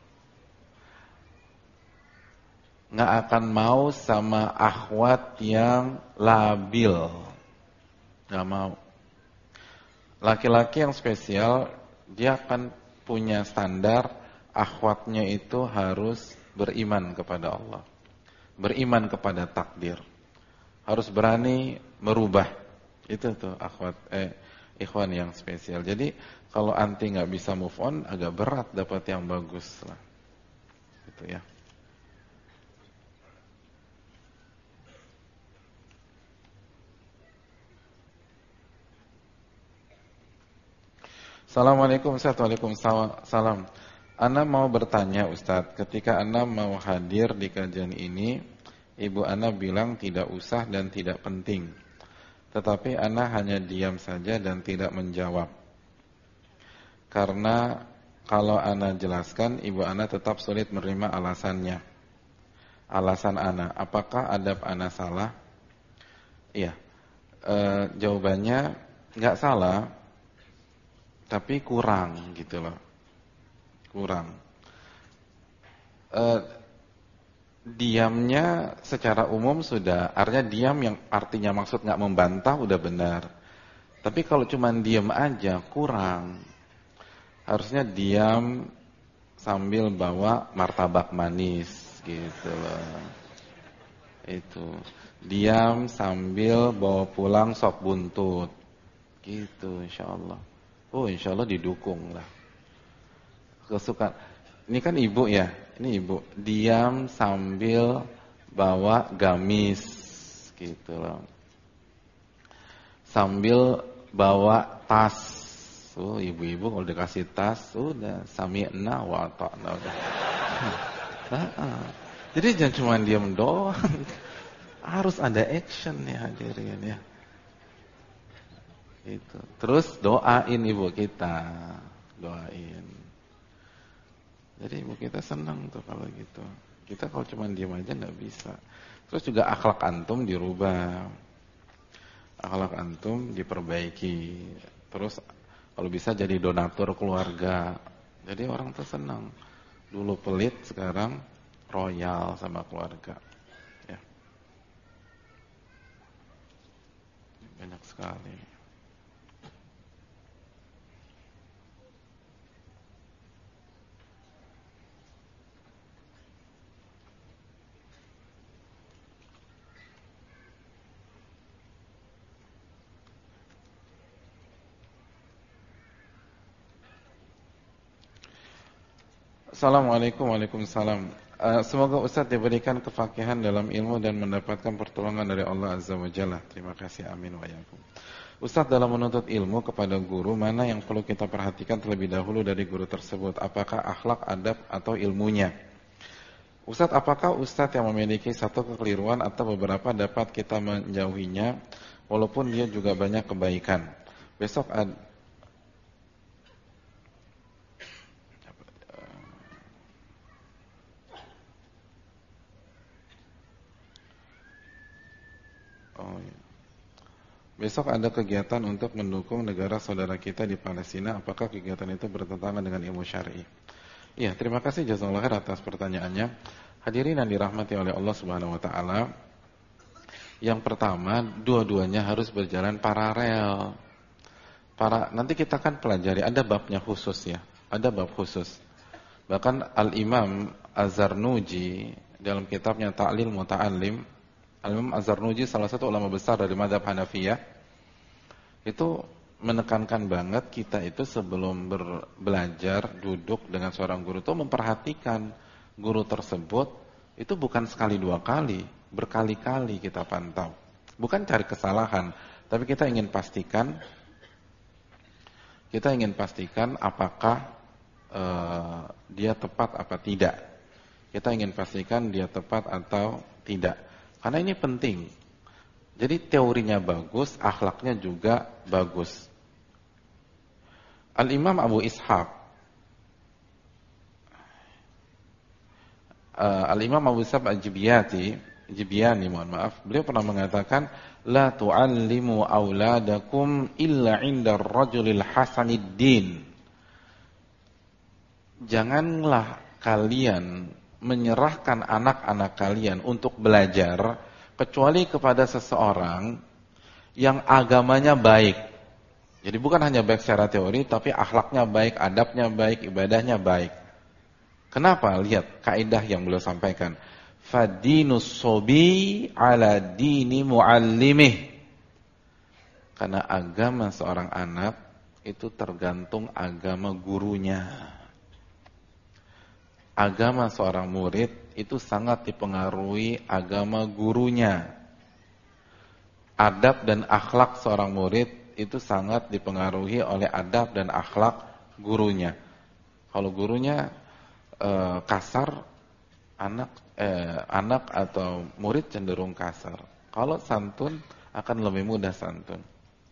Nggak akan mau sama akhwat yang labil. Nggak mau. Laki-laki yang spesial, dia akan punya standar akhwatnya itu harus beriman kepada Allah. Beriman kepada takdir. Harus berani merubah. Itu tuh akhwat ikhwan yang spesial. Jadi kalau anti nggak bisa move on, agak berat dapat yang bagus lah. Gitu ya. Assalamualaikum Ustaz. Waalaikumsalam. Ana mau bertanya Ustaz, ketika Ana mau hadir di kajian ini, Ibu Ana bilang tidak usah dan tidak penting. Tetapi Ana hanya diam saja dan tidak menjawab. Karena kalau Ana jelaskan, Ibu Ana tetap sulit menerima alasannya. Alasan Ana, apakah adab Ana salah? Iya. Jawabannya nggak salah, tapi kurang gitu loh. Kurang. Diamnya secara umum sudah, artinya diam yang artinya maksud nggak membantah udah benar. Tapi kalau cuma diam aja kurang. Harusnya diam sambil bawa martabak manis gitu loh. Itu. Diam sambil bawa pulang sop buntut. Gitu insyaallah. Oh insyaallah didukung lah. Kesukaan. Ini kan ibu ya, ini ibu diam sambil bawa gamis gitu loh. Sambil bawa tas. Ibu-ibu kalau dikasih tas udah sami'na wa ta'na udah. Jadi jangan cuma diam doang. Harus ada action ya hadirin ya. Itu. Terus doain ibu kita. Doain. Jadi ibu kita senang tuh kalau gitu. Kita kalau cuma diam aja nggak bisa. Terus juga akhlak antum dirubah. Akhlak antum diperbaiki. Terus kalau bisa jadi donatur keluarga. Jadi orang tuh senang. Dulu pelit, sekarang royal sama keluarga. Ya. Banyak sekali. Assalamualaikum Waalaikumsalam. Semoga Ustaz diberikan kefakihan dalam ilmu dan mendapatkan pertolongan dari Allah Azza wa Jalla. Terima kasih, amin wa yakum. Ustaz, dalam menuntut ilmu kepada guru, mana yang perlu kita perhatikan terlebih dahulu dari guru tersebut? Apakah akhlak, adab, atau ilmunya? Ustaz, apakah Ustaz yang memiliki satu kekeliruan atau beberapa dapat kita menjauhinya walaupun dia juga banyak kebaikan? Besok Besok ada kegiatan untuk mendukung negara saudara kita di Palestina. Apakah kegiatan itu bertentangan dengan ilmu syar'i? Iya, terima kasih jazakallahu khair atas pertanyaannya. Hadirin yang dirahmati oleh Allah Subhanahu wa taala. Yang pertama, dua-duanya harus berjalan paralel. Nanti kita akan pelajari, ada babnya khusus ya. Ada bab khusus. Bahkan Al-Imam Az-Zarnuji dalam kitabnya Ta'lil Muta'allim, Al-Imam Az-Zarnuji salah satu ulama besar dari mazhab Hanafiyah, itu menekankan banget kita itu sebelum belajar duduk dengan seorang guru itu memperhatikan guru tersebut itu bukan sekali dua kali, berkali-kali kita pantau. Bukan cari kesalahan, tapi kita ingin pastikan apakah dia tepat apa tidak. Kita ingin pastikan dia tepat atau tidak. Karena ini penting. Jadi teorinya bagus, akhlaknya juga bagus. Al-Imam Abu Ishaq, Al-Imam Abu Ishaq Al-Jibiyani, beliau pernah mengatakan, la tu'allimu auladakum illa 'inda ar-rajulil hasanid din. Janganlah kalian menyerahkan anak-anak kalian untuk belajar kecuali kepada seseorang yang agamanya baik. Jadi bukan hanya baik secara teori, tapi akhlaknya baik, adabnya baik, ibadahnya baik. Kenapa? Lihat kaidah yang beliau sampaikan. Fadinus sobi ala dini muallimih. Karena agama seorang anak itu tergantung agama gurunya. Agama seorang murid itu sangat dipengaruhi agama gurunya. Adab dan akhlak seorang murid itu sangat dipengaruhi oleh adab dan akhlak gurunya. Kalau gurunya kasar, anak atau murid cenderung kasar. Kalau santun akan lebih mudah santun.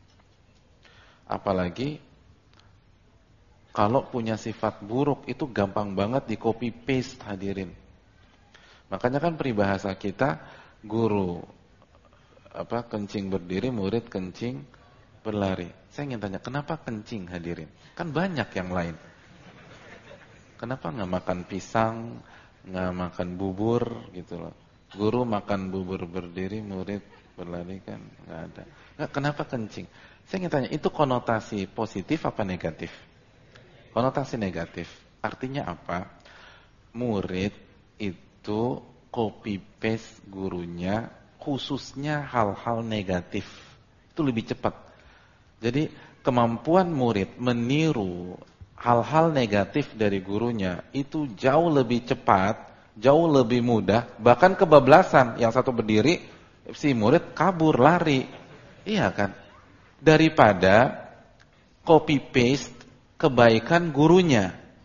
Apalagi kalau punya sifat buruk itu gampang banget di copy paste, hadirin. Makanya kan peribahasa kita, guru kencing berdiri, murid kencing berlari. Saya ingin tanya, kenapa kencing, hadirin? Kan banyak yang lain. Kenapa nggak makan pisang, nggak makan bubur gitu loh? Guru makan bubur berdiri, murid berlari, kan nggak ada. Kenapa kencing? Saya ingin tanya, itu konotasi positif apa negatif? Konotasi negatif. Artinya apa? Murid itu copy paste gurunya, khususnya hal-hal negatif. Itu lebih cepat. Jadi kemampuan murid meniru hal-hal negatif dari gurunya itu jauh lebih cepat, jauh lebih mudah, bahkan kebablasan. Yang satu berdiri, si murid kabur, lari. Iya kan? Daripada copy paste kebaikan gurunya.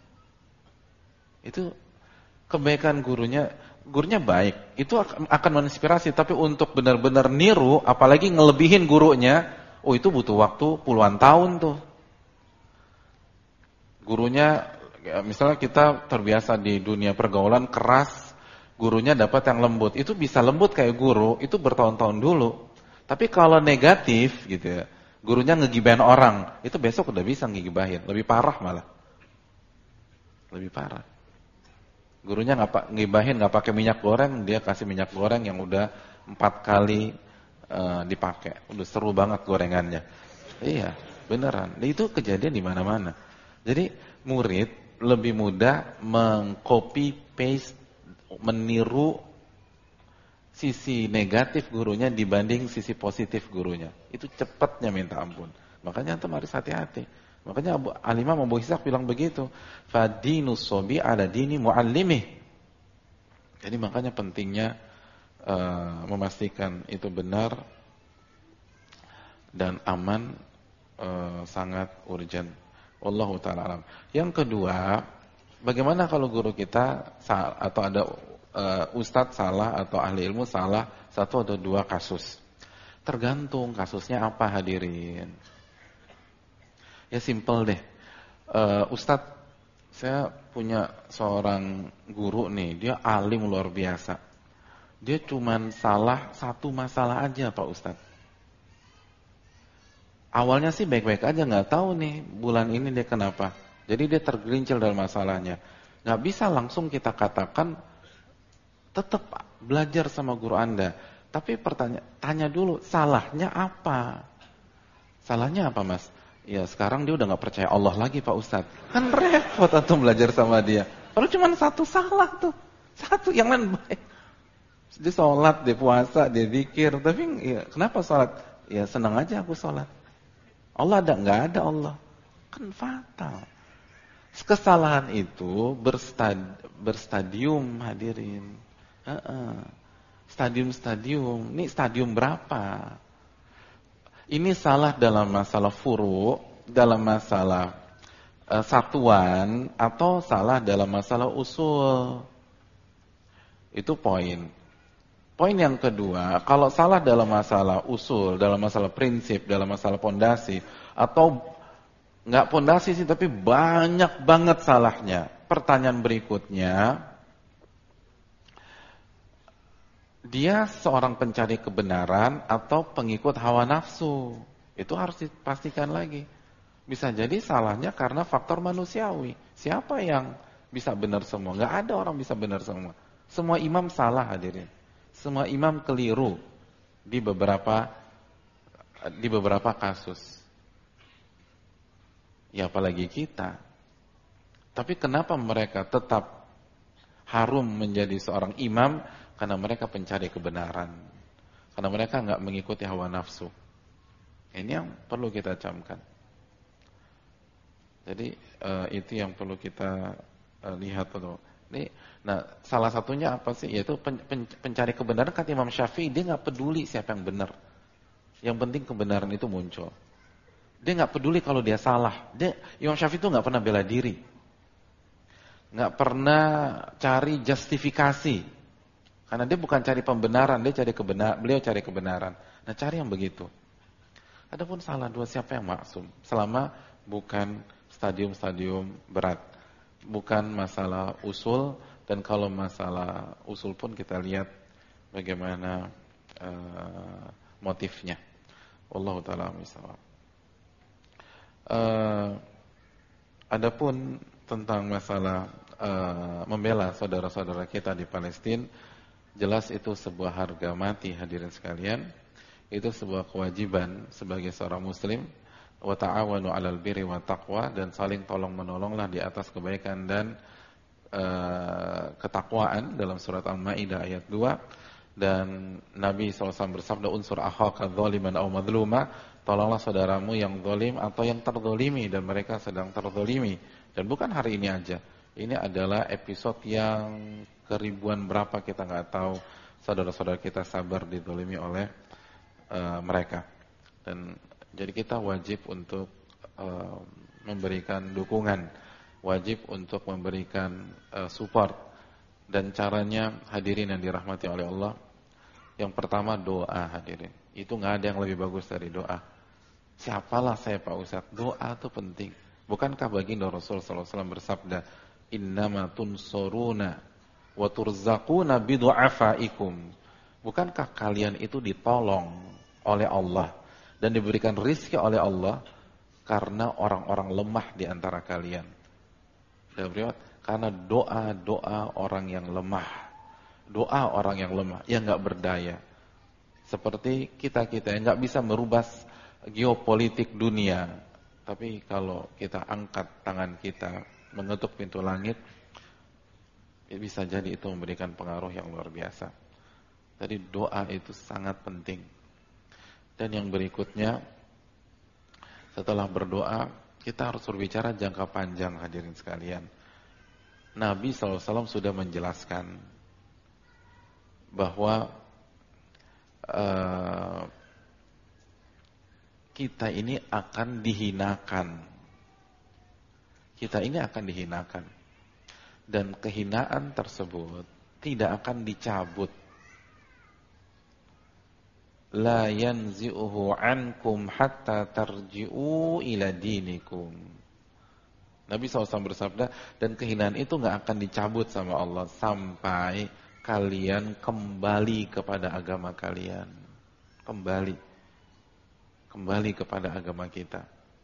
Itu kebaikan gurunya baik. Itu akan menginspirasi, tapi untuk benar-benar niru, apalagi ngelebihin gurunya, itu butuh waktu puluhan tahun tuh. Gurunya, misalnya kita terbiasa di dunia pergaulan keras, gurunya dapat yang lembut. Itu bisa lembut kayak guru, itu bertahun-tahun dulu. Tapi kalau negatif gitu ya, gurunya ngegibahin orang, itu besok udah bisa ngegibahin, lebih parah malah. Lebih parah. Gurunya ngibahin nggak pakai minyak goreng, dia kasih minyak goreng yang udah 4 kali dipakai. Udah seru banget gorengannya. Iya, beneran. Itu kejadian di mana-mana. Jadi murid lebih mudah mengcopy paste, meniru sisi negatif gurunya dibanding sisi positif gurunya. Itu cepatnya minta ampun. Makanya antum harus hati-hati. Makanya Al-Imam Abu Ishaq bilang begitu. Fadinus sobi ala dini muallimih. Jadi makanya pentingnya memastikan itu benar dan aman, sangat urgent. Wallahu ta'ala alam. Yang kedua, bagaimana kalau guru kita atau ada ustadz salah atau ahli ilmu salah 1 atau 2 kasus? Tergantung kasusnya apa, hadirin. Ya simple deh. Ustadz, saya punya seorang guru nih, dia alim luar biasa. Dia cuman salah 1 masalah aja Pak Ustadz. Awalnya sih baik-baik aja, nggak tahu nih bulan ini dia kenapa. Jadi dia tergelincir dalam masalahnya. Nggak bisa langsung kita katakan tetap belajar sama guru Anda. Tapi tanya dulu, salahnya apa? Salahnya apa Mas? Ya sekarang dia udah gak percaya Allah lagi Pak Ustadz. Kan repot atau belajar sama dia. Kalau cuma 1 salah tuh, 1 yang lain baik. Dia sholat, dia puasa, dia zikir. Tapi ya, kenapa sholat? Ya senang aja aku sholat. Allah ada? Gak ada Allah. Kan fatal. Kesalahan itu berstadium, hadirin. Stadium-stadium. Ini stadium berapa? Ini salah dalam masalah furu, dalam masalah satuan, atau salah dalam masalah usul. Itu poin. Poin yang kedua, kalau salah dalam masalah usul, dalam masalah prinsip, dalam masalah pondasi, atau nggak pondasi sih, tapi banyak banget salahnya. Pertanyaan berikutnya, dia seorang pencari kebenaran atau pengikut hawa nafsu. Itu harus dipastikan lagi. Bisa jadi salahnya karena faktor manusiawi. Siapa yang bisa benar semua? Nggak ada orang bisa benar semua. Semua imam salah, hadirin. Semua imam keliru di beberapa kasus. Ya apalagi kita. Tapi kenapa mereka tetap harum menjadi seorang imam? Karena mereka pencari kebenaran. Karena mereka nggak mengikuti hawa nafsu. Ini yang perlu kita camkan. Jadi itu yang perlu kita lihat dulu. Nah, salah satunya apa sih? Yaitu pencari kebenaran. Kata Imam Syafi'i, dia nggak peduli siapa yang benar. Yang penting kebenaran itu muncul. Dia nggak peduli kalau dia salah. Imam Syafi'i itu nggak pernah bela diri, nggak pernah cari justifikasi. Karena dia bukan cari pembenaran, beliau cari kebenaran. Nah, cari yang begitu. Adapun salah 2, siapa yang maksum? Selama bukan stadium-stadium berat, bukan masalah usul. Dan kalau masalah usul pun kita lihat bagaimana motifnya. Wallahu ta'ala a'lam. Adapun tentang masalah membela saudara-saudara kita di Palestina, jelas itu sebuah harga mati, hadirin sekalian. Itu sebuah kewajiban sebagai seorang muslim. Wa ta'awanu 'alal birri wa taqwa, dan saling tolong-menolonglah di atas kebaikan dan ketakwaan dalam surat Al-Maidah ayat 2. Dan Nabi SAW bersabda, unsur akhaka dzaliman aw madluma, tolonglah saudaramu yang zalim atau yang terzalimi, dan mereka sedang terzalimi. Dan bukan hari ini aja. Ini adalah episode yang keribuan berapa kita nggak tahu, saudara-saudara kita sabar dizalimi oleh mereka. Dan jadi kita wajib untuk memberikan dukungan, wajib untuk memberikan support. Dan caranya, hadirin yang dirahmati oleh Allah, yang pertama doa, hadirin. Itu nggak ada yang lebih bagus dari doa. Siapalah saya Pak Ustadz, doa itu penting. Bukankah baginda Rasul SAW bersabda, innama tunsuruna wa turzaquna bidu'afaikum. Bukankah kalian itu ditolong oleh Allah dan diberikan rizki oleh Allah karena orang-orang lemah di antara kalian? Dalam riwayat, Karena doa orang yang lemah, doa orang yang lemah, yang nggak berdaya. Seperti kita yang nggak bisa merubah geopolitik dunia, tapi kalau kita angkat tangan kita mengetuk pintu langit, bisa jadi itu memberikan pengaruh yang luar biasa. Jadi doa itu sangat penting. Dan yang berikutnya, setelah berdoa, kita harus berbicara jangka panjang, hadirin sekalian. Nabi SAW sudah menjelaskan bahwa kita ini akan dihinakan. Kita ini akan dihinakan. Dan kehinaan tersebut tidak akan dicabut. La yanzi'uhu ankum hatta tarji'u ila dinikum. Nabi SAW bersabda, dan kehinaan itu gak akan dicabut sama Allah sampai kalian kembali kepada agama kalian. Kembali kepada agama kita.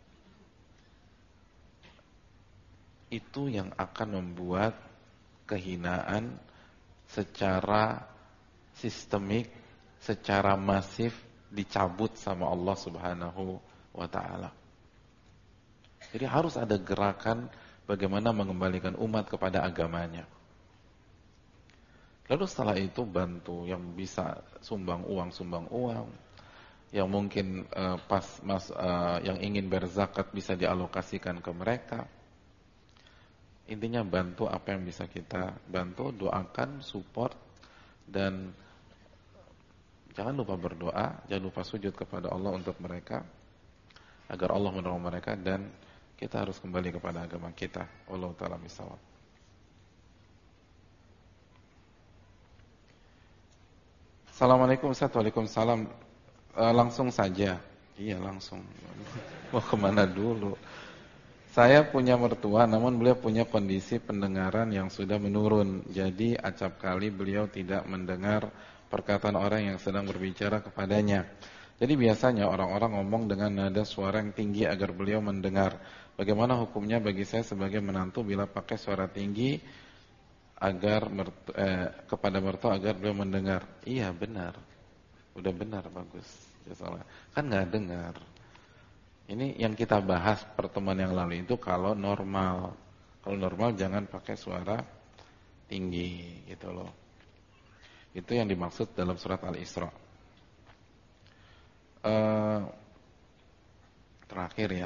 Itu yang akan membuat kehinaan secara sistemik, secara masif dicabut sama Allah Subhanahu wa ta'ala. Jadi harus ada gerakan bagaimana mengembalikan umat kepada agamanya. Lalu setelah itu bantu yang bisa sumbang uang, yang mungkin yang ingin berzakat bisa dialokasikan ke mereka. Intinya bantu apa yang bisa kita bantu, doakan, support, dan jangan lupa berdoa, jangan lupa sujud kepada Allah untuk mereka, agar Allah menolong mereka, dan kita harus kembali kepada agama kita. Wallahu ta'ala bishawab. Assalamualaikum Ustaz. Waalaikumsalam. Langsung saja. Iya langsung. Mau kemana dulu? Saya punya mertua, namun beliau punya kondisi pendengaran yang sudah menurun. Jadi acap kali beliau tidak mendengar perkataan orang yang sedang berbicara kepadanya. Jadi biasanya orang-orang ngomong dengan nada suara yang tinggi agar beliau mendengar. Bagaimana hukumnya bagi saya sebagai menantu bila pakai suara tinggi agar kepada mertua agar beliau mendengar? Iya benar, udah benar, bagus. Kan nggak dengar. Ini yang kita bahas pertemuan yang lalu itu kalau normal. Kalau normal jangan pakai suara tinggi gitu loh. Itu yang dimaksud dalam surat Al-Isra. Terakhir ya.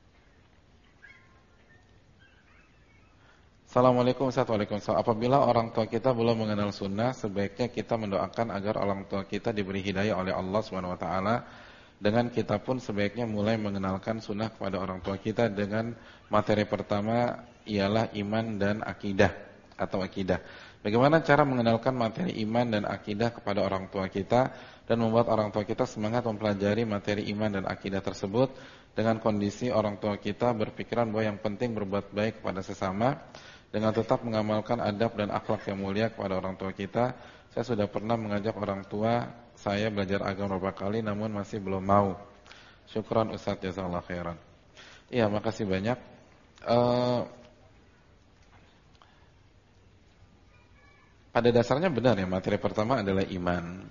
Assalamualaikum warahmatullahi wabarakatuh. Apabila orang tua kita belum mengenal sunnah, sebaiknya kita mendoakan agar orang tua kita diberi hidayah oleh Allah SWT. Dengan kita pun sebaiknya mulai mengenalkan sunnah kepada orang tua kita dengan materi pertama ialah iman dan akidah atau akidah. Bagaimana cara mengenalkan materi iman dan akidah kepada orang tua kita dan membuat orang tua kita semangat mempelajari materi iman dan akidah tersebut dengan kondisi orang tua kita berpikiran bahwa yang penting berbuat baik kepada sesama dengan tetap mengamalkan adab dan akhlak yang mulia kepada orang tua kita. Saya sudah pernah mengajak orang tua saya belajar agama beberapa kali namun masih belum mau. Syukran Ustaz, jazakallahu khairan. Iya, makasih banyak. Pada dasarnya benar ya, materi pertama adalah iman.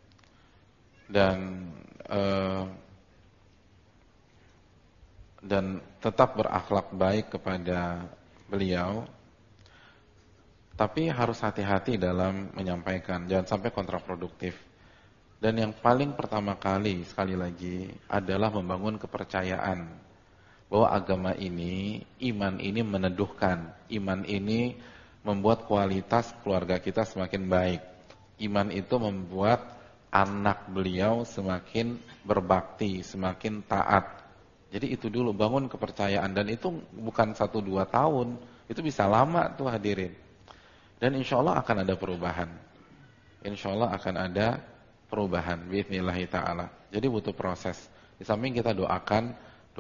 Dan tetap berakhlak baik kepada beliau. Tapi harus hati-hati dalam menyampaikan, jangan sampai kontraproduktif. Dan yang paling pertama kali, sekali lagi, adalah membangun kepercayaan bahwa agama ini, iman ini meneduhkan, iman ini membuat kualitas keluarga kita semakin baik. Iman itu membuat anak beliau semakin berbakti, semakin taat. Jadi itu dulu, bangun kepercayaan. Dan itu bukan 1-2 tahun, itu bisa lama tuh hadirin. Dan insya Allah akan ada perubahan. Insya Allah akan ada perubahan bi'idznillah ta'ala. Jadi butuh proses. Di samping kita doakan.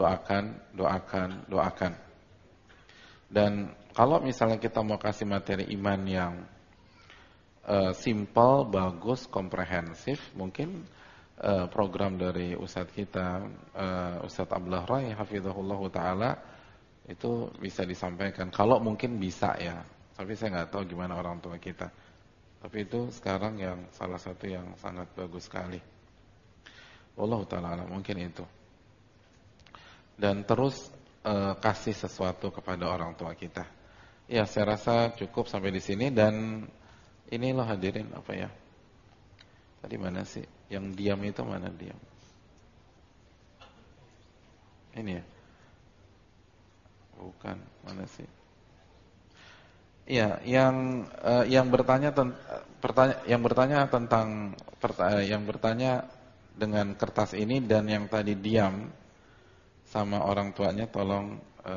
Dan kalau misalnya kita mau kasih materi iman yang simple, bagus, komprehensif, mungkin program dari Ustadz kita, Ustadz Abdullah Rai hafizahullah ta'ala, Itu bisa disampaikan. Kalau mungkin bisa ya. Tapi saya nggak tahu gimana orang tua kita. Tapi itu sekarang yang salah satu yang sangat bagus sekali. Wallahu ta'ala alam, mungkin itu. Dan terus kasih sesuatu kepada orang tua kita. Ya, saya rasa cukup sampai di sini. Dan inilah hadirin apa ya? Tadi mana sih? Yang diam itu mana diam? Ini ya? Bukan, mana sih? Iya, yang bertanya dengan kertas ini dan yang tadi diam sama orang tuanya tolong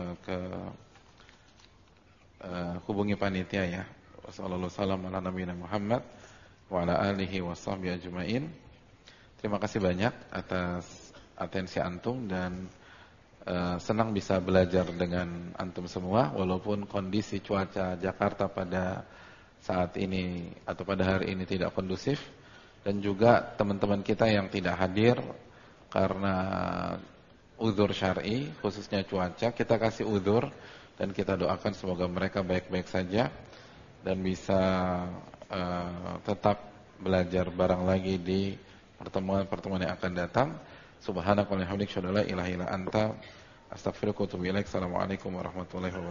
hubungi panitia ya. Wassalamualaikum warahmatullahi wabarakatuh wa ala alihi washabbihi ajmain. Terima kasih banyak atas atensi antum dan senang bisa belajar dengan antum semua walaupun kondisi cuaca Jakarta pada saat ini atau pada hari ini tidak kondusif, dan juga teman-teman kita yang tidak hadir karena uzur syar'i khususnya cuaca, kita kasih uzur dan kita doakan semoga mereka baik-baik saja dan bisa tetap belajar bareng lagi di pertemuan-pertemuan yang akan datang. Subhanakallahumma wa bihamdika asyhadu an la ilaha illa anta astaghfiruka wa atubu ilaik. Assalamualaikum warahmatullahi wabarakatuh.